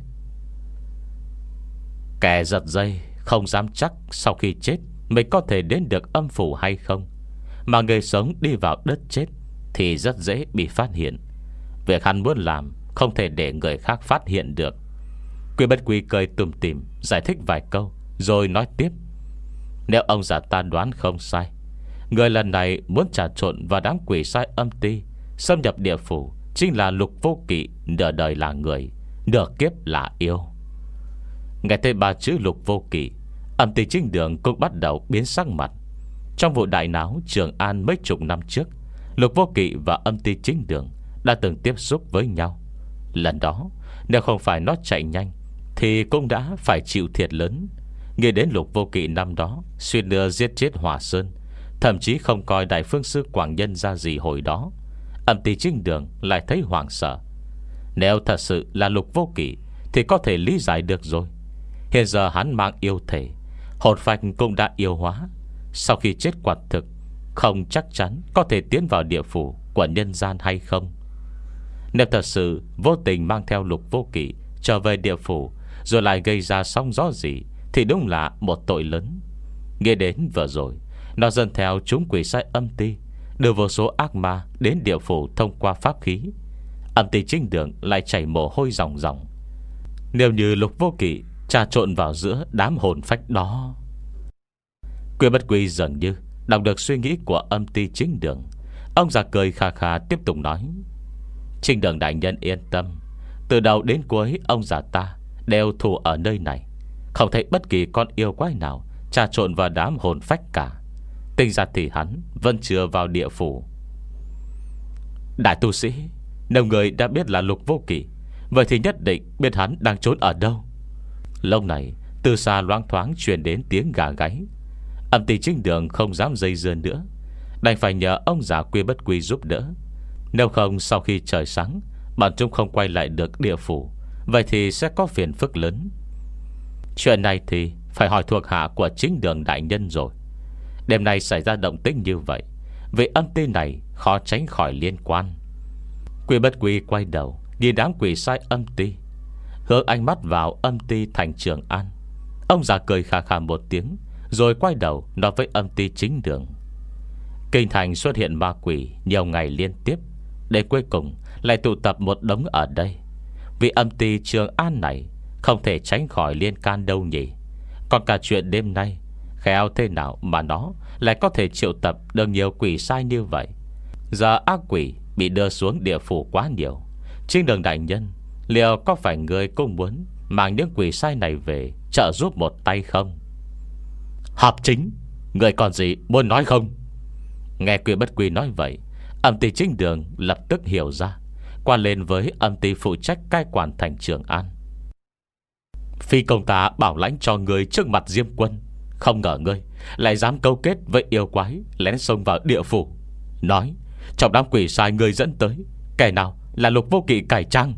Kẻ giật dây không dám chắc sau khi chết mình có thể đến được âm phủ hay không, mà người sống đi vào đất chết thì rất dễ bị phát hiện. Việc hắn muốn làm không thể để người khác phát hiện được. Quy Bất Quy cười tùm tìm giải thích vài câu rồi nói tiếp: Nếu ông già ta đoán không sai, người lần này muốn trà trộn vào đám quỷ sai âm ty, xâm nhập địa phủ chính là Lục Vô Kỵ, nửa đời là người, nửa kiếp là yêu. Nghe thấy ba chữ Lục Vô Kỵ, âm ty chính đường cũng bắt đầu biến sắc mặt. Trong vụ đại náo Trường An mấy chục năm trước, Lục Vô Kỵ và âm ty chính đường đã từng tiếp xúc với nhau. Lần đó Nếu không phải nó chạy nhanh thì cũng đã phải chịu thiệt lớn. Nghe đến Lục Vô Kỵ năm đó suýt nữa giết chết Hỏa Sơn, thậm chí không coi Đại Phương Sư Quảng Nhân ra gì hồi đó, Âm Ty Trinh Đường lại thấy hoảng sợ. Nếu thật sự là Lục Vô Kỵ thì có thể lý giải được rồi. Hiện giờ hắn mang yêu thể, hồn phách cũng đã yêu hóa. Sau khi chết quả thực không chắc chắn có thể tiến vào địa phủ của nhân gian hay không. Nếu thật sự vô tình mang theo Lục Vô Kỵ trở về địa phủ rồi lại gây ra sóng gió gì thì đúng là một tội lớn. Nghe đến vừa rồi, nó dần theo chúng quỷ sai âm ty, đưa vô số ác ma đến địa phủ thông qua pháp khí. Âm Ty Trinh Đường lại chảy mồ hôi ròng ròng. Nếu như Lục Vô Kỵ trà trộn vào giữa đám hồn phách đó. Quy Bất Quy dường như đọc được suy nghĩ của Âm Ty Trinh Đường. Ông già cười khà khà tiếp tục nói: Trinh Đường đại nhân yên tâm, từ đầu đến cuối ông già ta đều thủ ở nơi này, không thấy bất kỳ con yêu quái nào trà trộn vào đám hồn phách cả. Tinh ra thì hắn vẫn chưa vào địa phủ. Đại tu sĩ, nếu người đã biết là Lục Vô Kỵ, vậy thì nhất định biết hắn đang trốn ở đâu. Lúc này từ xa loáng thoáng truyền đến tiếng gà gáy. Âm Ty Trinh Đường không dám dây dưa nữa, đành phải nhờ ông già Quy Bất Quy giúp đỡ. Nếu không sau khi trời sáng bọn chúng không quay lại được địa phủ, vậy thì sẽ có phiền phức lớn. Chuyện này thì phải hỏi thuộc hạ của Chính Đường đại nhân rồi. Đêm nay xảy ra động tĩnh như vậy, vì âm ty này khó tránh khỏi liên quan. Quy Bất Quy quay đầu nhìn đám quỷ sai âm ty, hướng ánh mắt vào âm ty thành Trường An. Ông già cười khà khà một tiếng, rồi quay đầu nói với âm ty Chính Đường: Kinh thành xuất hiện ma quỷ nhiều ngày liên tiếp, để cuối cùng lại tụ tập một đống ở đây. Vì âm ty Trường An này không thể tránh khỏi liên can đâu nhỉ. Còn cả chuyện đêm nay, khéo thế nào mà nó lại có thể triệu tập được nhiều quỷ sai như vậy. Giờ ác quỷ bị đưa xuống địa phủ quá nhiều. Trên Đường đại nhân, liệu có phải người cũng muốn mang những quỷ sai này về trợ giúp một tay không? Hợp Chính, người còn gì muốn nói không? Nghe Quy Bất Quy nói vậy, Âm Ty Trinh Đường lập tức hiểu ra, quan lên với âm ty phụ trách cai quản thành Trường An. Phi công ta bảo lãnh cho người trước mặt Diêm Quân, không ngờ ngươi lại dám câu kết với yêu quái, lén xông vào địa phủ. Nói trong đám quỷ sai ngươi dẫn tới, kẻ nào là Lục Vô Kỵ cải trang?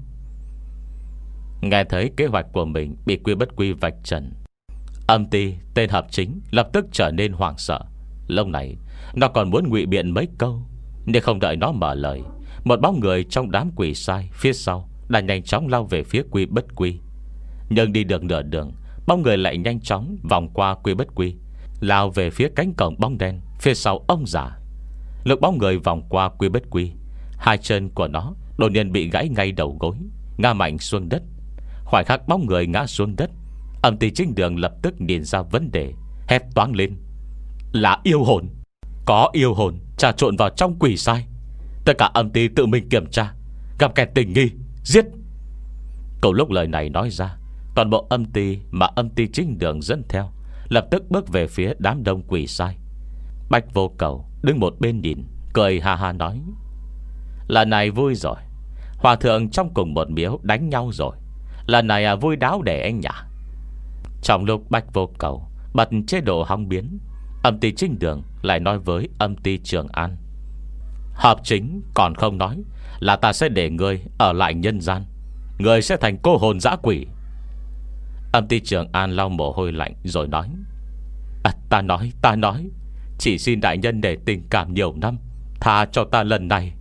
Nghe thấy kế hoạch của mình bị Quy Bất Quy vạch trần, âm ty tên Hợp Chính lập tức trở nên hoảng sợ. Lúc này nó còn muốn ngụy biện mấy câu, nhưng không đợi nó mở lời, một bóng người trong đám quỷ sai phía sau đã nhanh chóng lao về phía Quy Bất Quy. Nhưng đi được nửa đường, bóng người lại nhanh chóng vòng qua Quy Bất Quy, lao về phía cánh cổng bóng đen phía sau ông già. Lúc bóng người vòng qua Quy Bất Quy, hai chân của nó đột nhiên bị gãy ngay đầu gối, ngã mạnh xuống đất. Khoảnh khắc bóng người ngã xuống đất, Âm Ty Trinh Đường lập tức nhìn ra vấn đề, hét toáng lên: Là yêu hồn! Có yêu hồn trà trộn vào trong quỷ sai. Tất cả âm ty tự mình kiểm tra, gặp kẻ tình nghi, giết! Cầu lúc lời này nói ra, toàn bộ âm ty mà Âm Ty Trinh Đường dẫn theo lập tức bước về phía đám đông quỷ sai. Bạch Vô Cầu đứng một bên nhìn, cười ha ha nói: Lần này vui rồi, hòa thượng trong cùng một miếu đánh nhau rồi. Lần này à, vui đáo để anh nhả. Trong lúc Bạch Vô Cầu bật chế độ hong biến, Âm Ty Trinh Đường lại nói với Âm Ty Trường An: Hợp Chính còn không nói là ta sẽ để ngươi ở lại nhân gian, ngươi sẽ thành cô hồn dã quỷ. Âm Ty Trường An lau mồ hôi lạnh rồi nói: à, Ta nói, ta nói, chỉ xin đại nhân để tình cảm nhiều năm, tha cho ta lần này.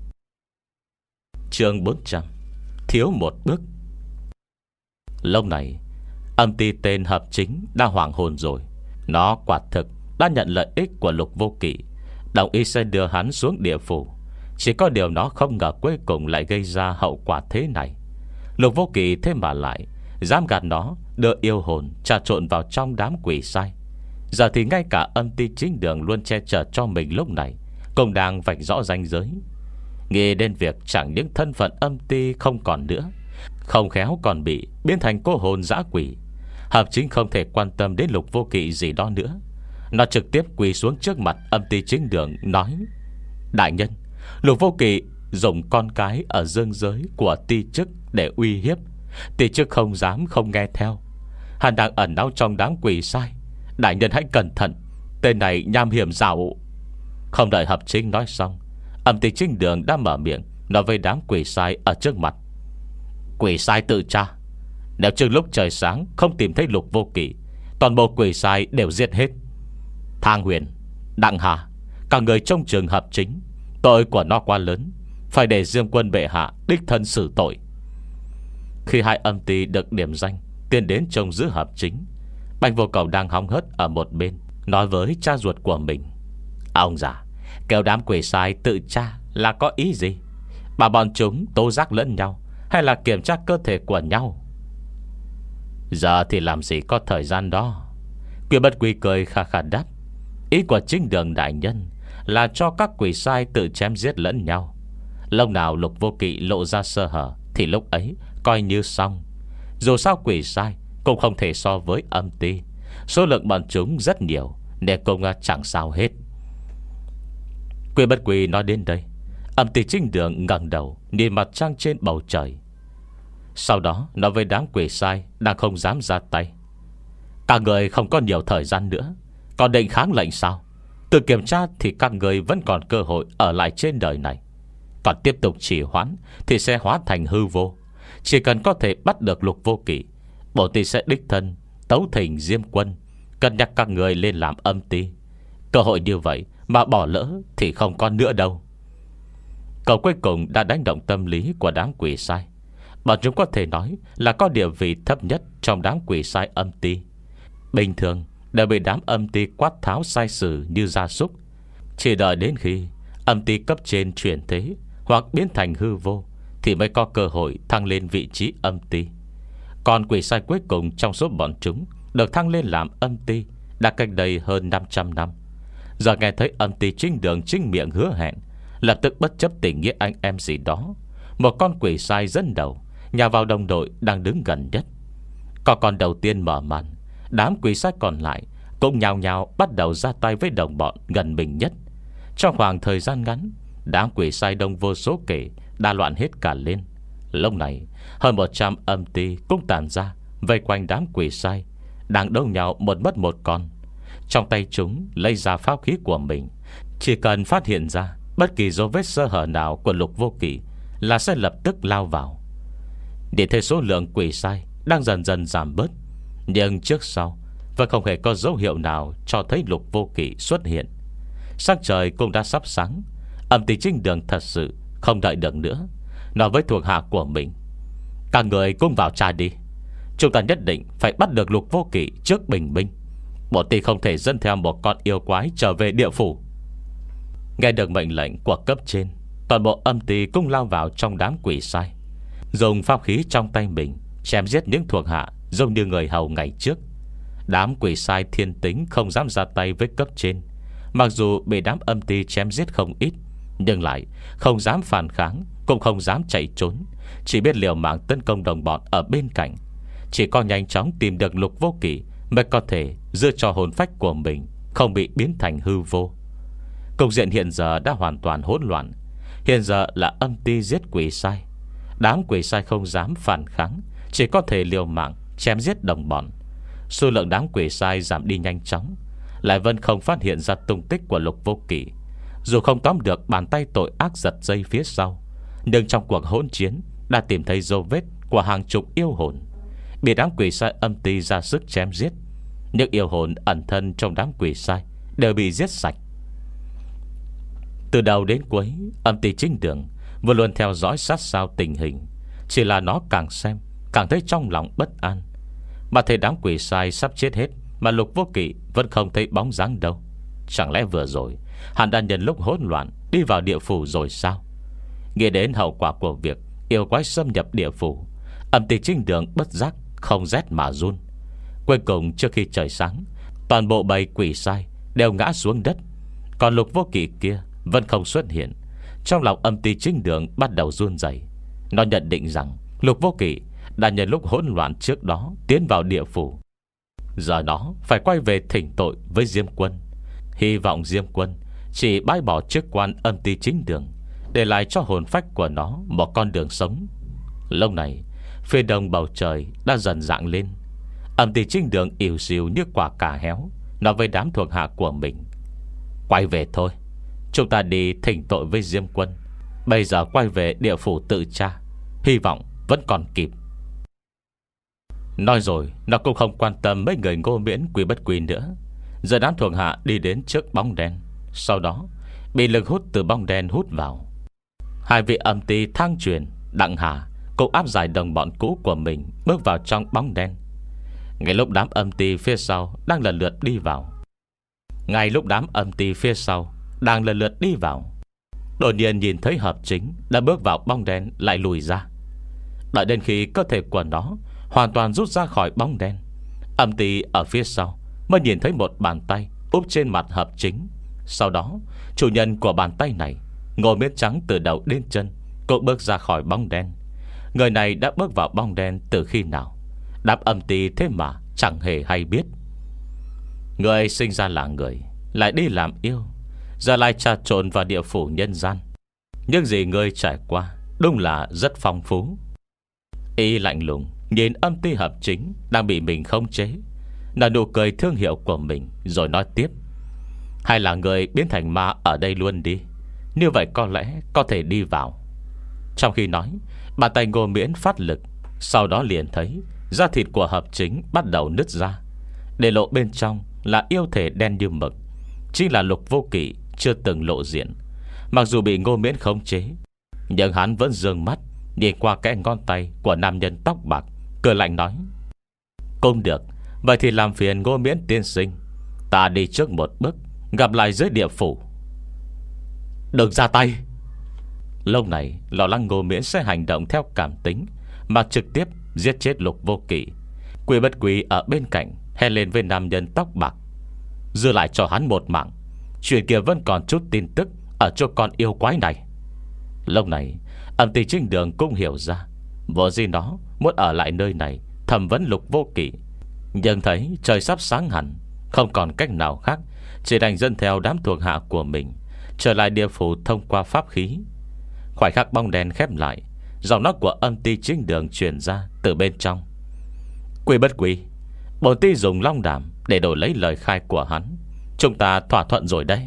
Chương bốn trăm, thiếu một bước. Lúc này âm ty tên Hợp Chính đã hoảng hồn rồi. Nó quả thực đã nhận lợi ích của Lục Vô Kỵ, đồng ý sẽ đưa hắn xuống địa phủ. Chỉ có điều nó không ngờ cuối cùng lại gây ra hậu quả thế này. Lục Vô Kỵ thế mà lại dám gạt nó, đưa yêu hồn trà trộn vào trong đám quỷ sai. Giờ thì ngay cả Âm Ty Chính Đường luôn che chở cho mình lúc này cũng đang vạch rõ ranh giới. Nghĩ đến việc chẳng những thân phận âm ty không còn nữa, không khéo còn bị biến thành cô hồn dã quỷ, Hợp Chính không thể quan tâm đến Lục Vô Kỵ gì đó nữa. Nó trực tiếp quỳ xuống trước mặt Âm Ty Chính Đường nói: Đại nhân, Lục Vô Kỵ dùng con cái ở dương giới của ti chức để uy hiếp, Tỷ chức không dám không nghe theo. Hắn đang ẩn náu trong đám quỷ sai. Đại nhân hãy cẩn thận, tên này nham hiểm dạo. Không đợi Hợp Chính nói xong, Âm Ty Trinh Đường đã mở miệng nói với đám quỷ sai ở trước mặt. Quỷ sai tự tra, nếu chừng lúc trời sáng không tìm thấy Lục Vô Kỵ, toàn bộ quỷ sai đều giết hết. Thang Huyền, Đặng Hà, cả người trong trường Hợp Chính, tội của nó quá lớn, phải để Diêm Quân bệ hạ đích thân xử tội. Khi hai âm ty được điểm danh tiến đến trông giữ Hợp Chính, Bạch Vô Cầu đang hóng hớt ở một bên, nói với cha ruột của mình: Ông già, kêu đám quỷ sai tự tra là có ý gì? Bà bọn chúng tố giác lẫn nhau, hay là kiểm tra cơ thể của nhau? Giờ thì làm gì có thời gian đó. Quỷ Bất Quy cười khà khà đáp: Ý của Chính Đường đại nhân là cho các quỷ sai tự chém giết lẫn nhau. Lúc nào Lục Vô Kỵ lộ ra sơ hở thì lúc ấy coi như xong. Dù sao quỷ sai cũng không thể so với âm ty, số lượng bọn chúng rất nhiều, nên cũng chẳng sao hết. Quỷ Bất Quy nói đến đây, Âm Ty Trinh Đường ngẩng đầu nhìn mặt trăng trên bầu trời. Sau đó nói với đám quỷ sai đang không dám ra tay: Các người không có nhiều thời gian nữa, còn định kháng lệnh sao? Tự kiểm tra thì các người vẫn còn cơ hội ở lại trên đời này. Còn tiếp tục trì hoãn thì sẽ hóa thành hư vô. Chỉ cần có thể bắt được Lục Vô Kỵ, Bổ ty sẽ đích thân tấu thỉnh Diêm Quân cân nhắc các người lên làm âm ty. Cơ hội như vậy mà bỏ lỡ thì không còn nữa đâu. Câu cuối cùng đã đánh động tâm lý của đám quỷ sai. Bọn chúng có thể nói là có địa vị thấp nhất trong đám quỷ sai âm ty. Bình thường đều bị đám âm ty quát tháo sai sử như gia súc. Chỉ đợi đến khi âm ty cấp trên chuyển thế hoặc biến thành hư vô thì mới có cơ hội thăng lên vị trí âm ty. Còn quỷ sai cuối cùng trong số bọn chúng được thăng lên làm âm ty đã cách đây hơn năm trăm năm. Giờ nghe thấy Âm Ty Trinh Đường chính miệng hứa hẹn, lập tức bất chấp tình nghĩa anh em gì đó, một con quỷ sai dẫn đầu nhào vào đồng đội đang đứng gần nhất. Có con đầu tiên mở màn, đám quỷ sai còn lại cũng nhào nhào bắt đầu ra tay với đồng bọn gần mình nhất. Trong khoảng thời gian ngắn, đám quỷ sai đông vô số kể đã loạn hết cả lên. Lúc này hơn một trăm âm ty cũng tàn ra vây quanh đám quỷ sai đang đấu nhau một mất một con. Trong tay chúng lấy ra pháp khí của mình, chỉ cần phát hiện ra bất kỳ dấu vết sơ hở nào của Lục Vô Kỵ là sẽ lập tức lao vào. Để thấy số lượng quỷ sai đang dần dần giảm bớt, nhưng trước sau vẫn không hề có dấu hiệu nào cho thấy Lục Vô Kỵ xuất hiện. Sắc trời cũng đã sắp sáng. Âm Ty Trinh Đường thật sự không đợi được nữa, nói với thuộc hạ của mình: Các người cũng vào tra đi. Chúng ta nhất định phải bắt được Lục Vô Kỵ trước bình minh. Bộ ty không thể dẫn theo một con yêu quái trở về địa phủ. Nghe được mệnh lệnh của cấp trên, toàn bộ âm ty cũng lao vào trong đám quỷ sai, dùng pháp khí trong tay mình chém giết những thuộc hạ giống như người hầu ngày trước. Đám quỷ sai thiên tính không dám ra tay với cấp trên. Mặc dù bị đám âm ty chém giết không ít, nhưng lại không dám phản kháng, cũng không dám chạy trốn, chỉ biết liều mạng tấn công đồng bọn ở bên cạnh. Chỉ có nhanh chóng tìm được Lục Vô Kỵ mới có thể giữ cho hồn phách của mình không bị biến thành hư vô. Cục diện hiện giờ đã hoàn toàn hỗn loạn. Hiện giờ là âm ty giết quỷ sai, đám quỷ sai không dám phản kháng, chỉ có thể liều mạng chém giết đồng bọn. Số lượng đám quỷ sai giảm đi nhanh chóng. Lại vẫn không phát hiện ra tung tích của Lục Vô Kỵ. Dù không tóm được bàn tay tội ác giật dây phía sau, nhưng trong cuộc hỗn chiến đã tìm thấy dấu vết của hàng chục yêu hồn bị đám quỷ sai âm ty ra sức chém giết. Những yêu hồn ẩn thân trong đám quỷ sai đều bị giết sạch. Từ đầu đến cuối, Âm Ty Trinh Đường vừa luôn theo dõi sát sao tình hình. Chỉ là nó càng xem càng thấy trong lòng bất an. Mà thấy đám quỷ sai sắp chết hết mà Lục Vô Kỵ vẫn không thấy bóng dáng đâu. Chẳng lẽ vừa rồi hắn đã nhân lúc hỗn loạn đi vào địa phủ rồi sao? Nghĩ đến hậu quả của việc yêu quái xâm nhập địa phủ, Âm Ty Trinh Đường bất giác không rét mà run. Cuối cùng trước khi trời sáng, toàn bộ bầy quỷ sai đều ngã xuống đất. Còn Lục Vô Kỵ kia vẫn không xuất hiện. Trong lòng Âm Ty Trinh Đường bắt đầu run rẩy. Nó nhận định rằng Lục Vô Kỵ đã nhân lúc hỗn loạn trước đó tiến vào địa phủ. Giờ nó phải quay về thỉnh tội với Diêm Quân. Hy vọng Diêm Quân chỉ bãi bỏ chức quan Âm Ty Trinh Đường, để lại cho hồn phách của nó một con đường sống. Lúc này Phía đông bầu trời đã dần rạng lên. Âm ty Trinh Đường ỉu xìu như quả cà héo, nói với đám thuộc hạ của mình: quay về thôi. Chúng ta đi thỉnh tội với Diêm Quân. Bây giờ quay về địa phủ tự tra, hy vọng vẫn còn kịp. Nói rồi nó cũng không quan tâm mấy người Ngô Miễn Quy Bất Quy nữa. Giờ đám thuộc hạ đi đến trước bóng đen, sau đó bị lực hút từ bóng đen hút vào. Hai vị âm ty Thang Truyền, Đặng Hà cũng áp giải đồng bọn cũ của mình bước vào trong bóng đen. Ngay lúc đám âm ty phía sau đang lần lượt đi vào Ngay lúc đám âm ty phía sau đang lần lượt đi vào đột nhiên nhìn thấy Hợp Chính đã bước vào bóng đen lại lùi ra. Đợi đến khi cơ thể của nó hoàn toàn rút ra khỏi bóng đen, âm ty ở phía sau mới nhìn thấy một bàn tay úp trên mặt Hợp Chính. Sau đó chủ nhân của bàn tay này, Ngô Miễn Trắng từ đầu đến chân, cũng bước ra khỏi bóng đen. Người này đã bước vào bóng đen từ khi nào, đám âm ty thế mà chẳng hề hay biết. Người sinh ra là người, lại đi làm yêu, giờ lại trà trộn vào địa phủ nhân gian. Những gì người trải qua đúng là rất phong phú. Y lạnh lùng nhìn âm ty Hợp Chính đang bị mình khống chế, nở nụ cười thương hiệu của mình, rồi nói tiếp: hay là người biến thành ma ở đây luôn đi, như vậy có lẽ có thể đi vào. Trong khi nói, bàn tay Ngô Miễn phát lực, sau đó liền thấy da thịt của Hợp Chính bắt đầu nứt ra, để lộ bên trong là yêu thể đen như mực. Chính là Lục Vô Kỵ chưa từng lộ diện. Mặc dù bị Ngô Miễn khống chế, nhưng hắn vẫn dương mắt nhìn qua kẽ ngón tay của nam nhân tóc bạc, cười lạnh nói: cũng được, vậy thì làm phiền Ngô Miễn tiên sinh, ta đi trước một bước, gặp lại dưới địa phủ. Đừng ra tay. Lâu này lo lắng Ngô Miễn sẽ hành động theo cảm tính mà trực tiếp giết chết Lục Vô Kỵ. Quy Bất Quy ở bên cạnh hét lên với nam nhân tóc bạc: giữ lại cho hắn một mạng, chuyện kia vẫn còn chút tin tức ở chỗ con yêu quái này. Lúc này âm ty Trinh Đường cũng hiểu ra, vốn gì nó muốn ở lại nơi này thẩm vấn Lục Vô Kỵ, nhưng thấy trời sắp sáng hẳn, không còn cách nào khác, chỉ đành dẫn theo đám thuộc hạ của mình trở lại địa phủ thông qua pháp khí. Khoảnh khắc bóng đen khép lại, giọng nói của âm ty Trinh Đường truyền ra từ bên trong: Quy Bất Quy, bổn ty dùng long đảm để đổi lấy lời khai của hắn, chúng ta thỏa thuận rồi đấy.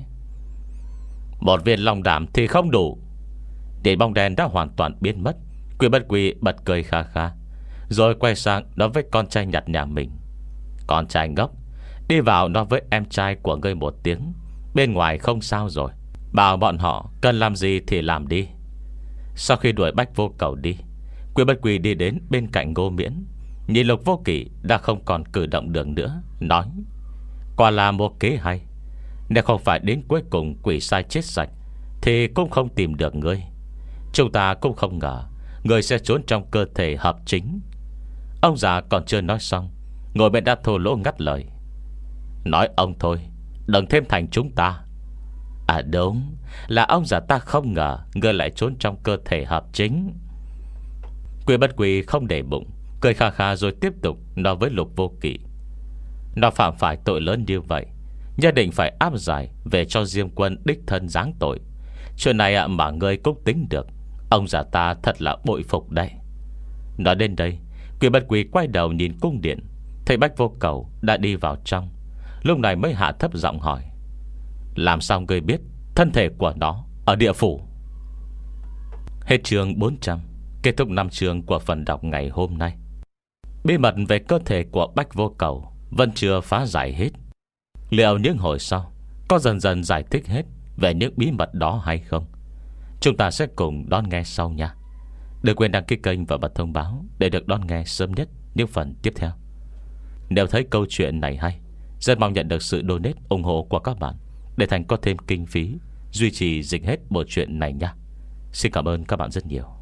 Một viên long đảm thì không đủ. Để bóng đen đã hoàn toàn biến mất, Quy Bất Quy bật cười kha kha, rồi quay sang nói với con trai nhặt nhà mình: con trai ngốc, đi vào nói với em trai của ngươi một tiếng, bên ngoài không sao rồi, bảo bọn họ cần làm gì thì làm đi. Sau khi đuổi Bách Vô Cầu đi, Quy Bất Quy đi đến bên cạnh Ngô Miễn, nhìn Lục Vô Kỵ đã không còn cử động được nữa, nói: quả là một kế hay. Nếu không phải đến cuối cùng quỷ sai chết sạch, thì cũng không tìm được ngươi. Chúng ta cũng không ngờ ngươi sẽ trốn trong cơ thể Hợp Chính. Ông già còn chưa nói xong, Ngồi bên đã thô lỗ ngắt lời: nói ông thôi, đừng thêm thành chúng ta. À đúng, là ông già ta không ngờ ngươi lại trốn trong cơ thể Hợp Chính. Quy Bất Quy không để bụng, cười kha kha rồi tiếp tục nói với Lục Vô Kỵ: nó phạm phải tội lớn như vậy, nhất định phải áp giải về cho Diêm Quân đích thân giáng tội. Chuyện này à, mà ngươi cũng tính được, ông già ta thật là bội phục đây. Nói đến đây, Quy Bất Quy quay đầu nhìn cung điện, thấy Bách Vô Cầu đã đi vào trong. Lúc này mới hạ thấp giọng hỏi: làm sao ngươi biết thân thể của nó ở địa phủ? Hết chương bốn trăm. Kết thúc năm chương của phần đọc ngày hôm nay. Bí mật về cơ thể của Bách Vô Cầu vẫn chưa phá giải hết. Liệu những hồi sau có dần dần giải thích hết về những bí mật đó hay không? Chúng ta sẽ cùng đón nghe sau nha. Đừng quên đăng ký kênh và bật thông báo để được đón nghe sớm nhất những phần tiếp theo. Nếu thấy câu chuyện này hay, rất mong nhận được sự donate ủng hộ của các bạn để Thành có thêm kinh phí duy trì dịch hết bộ truyện này nha. Xin cảm ơn các bạn rất nhiều.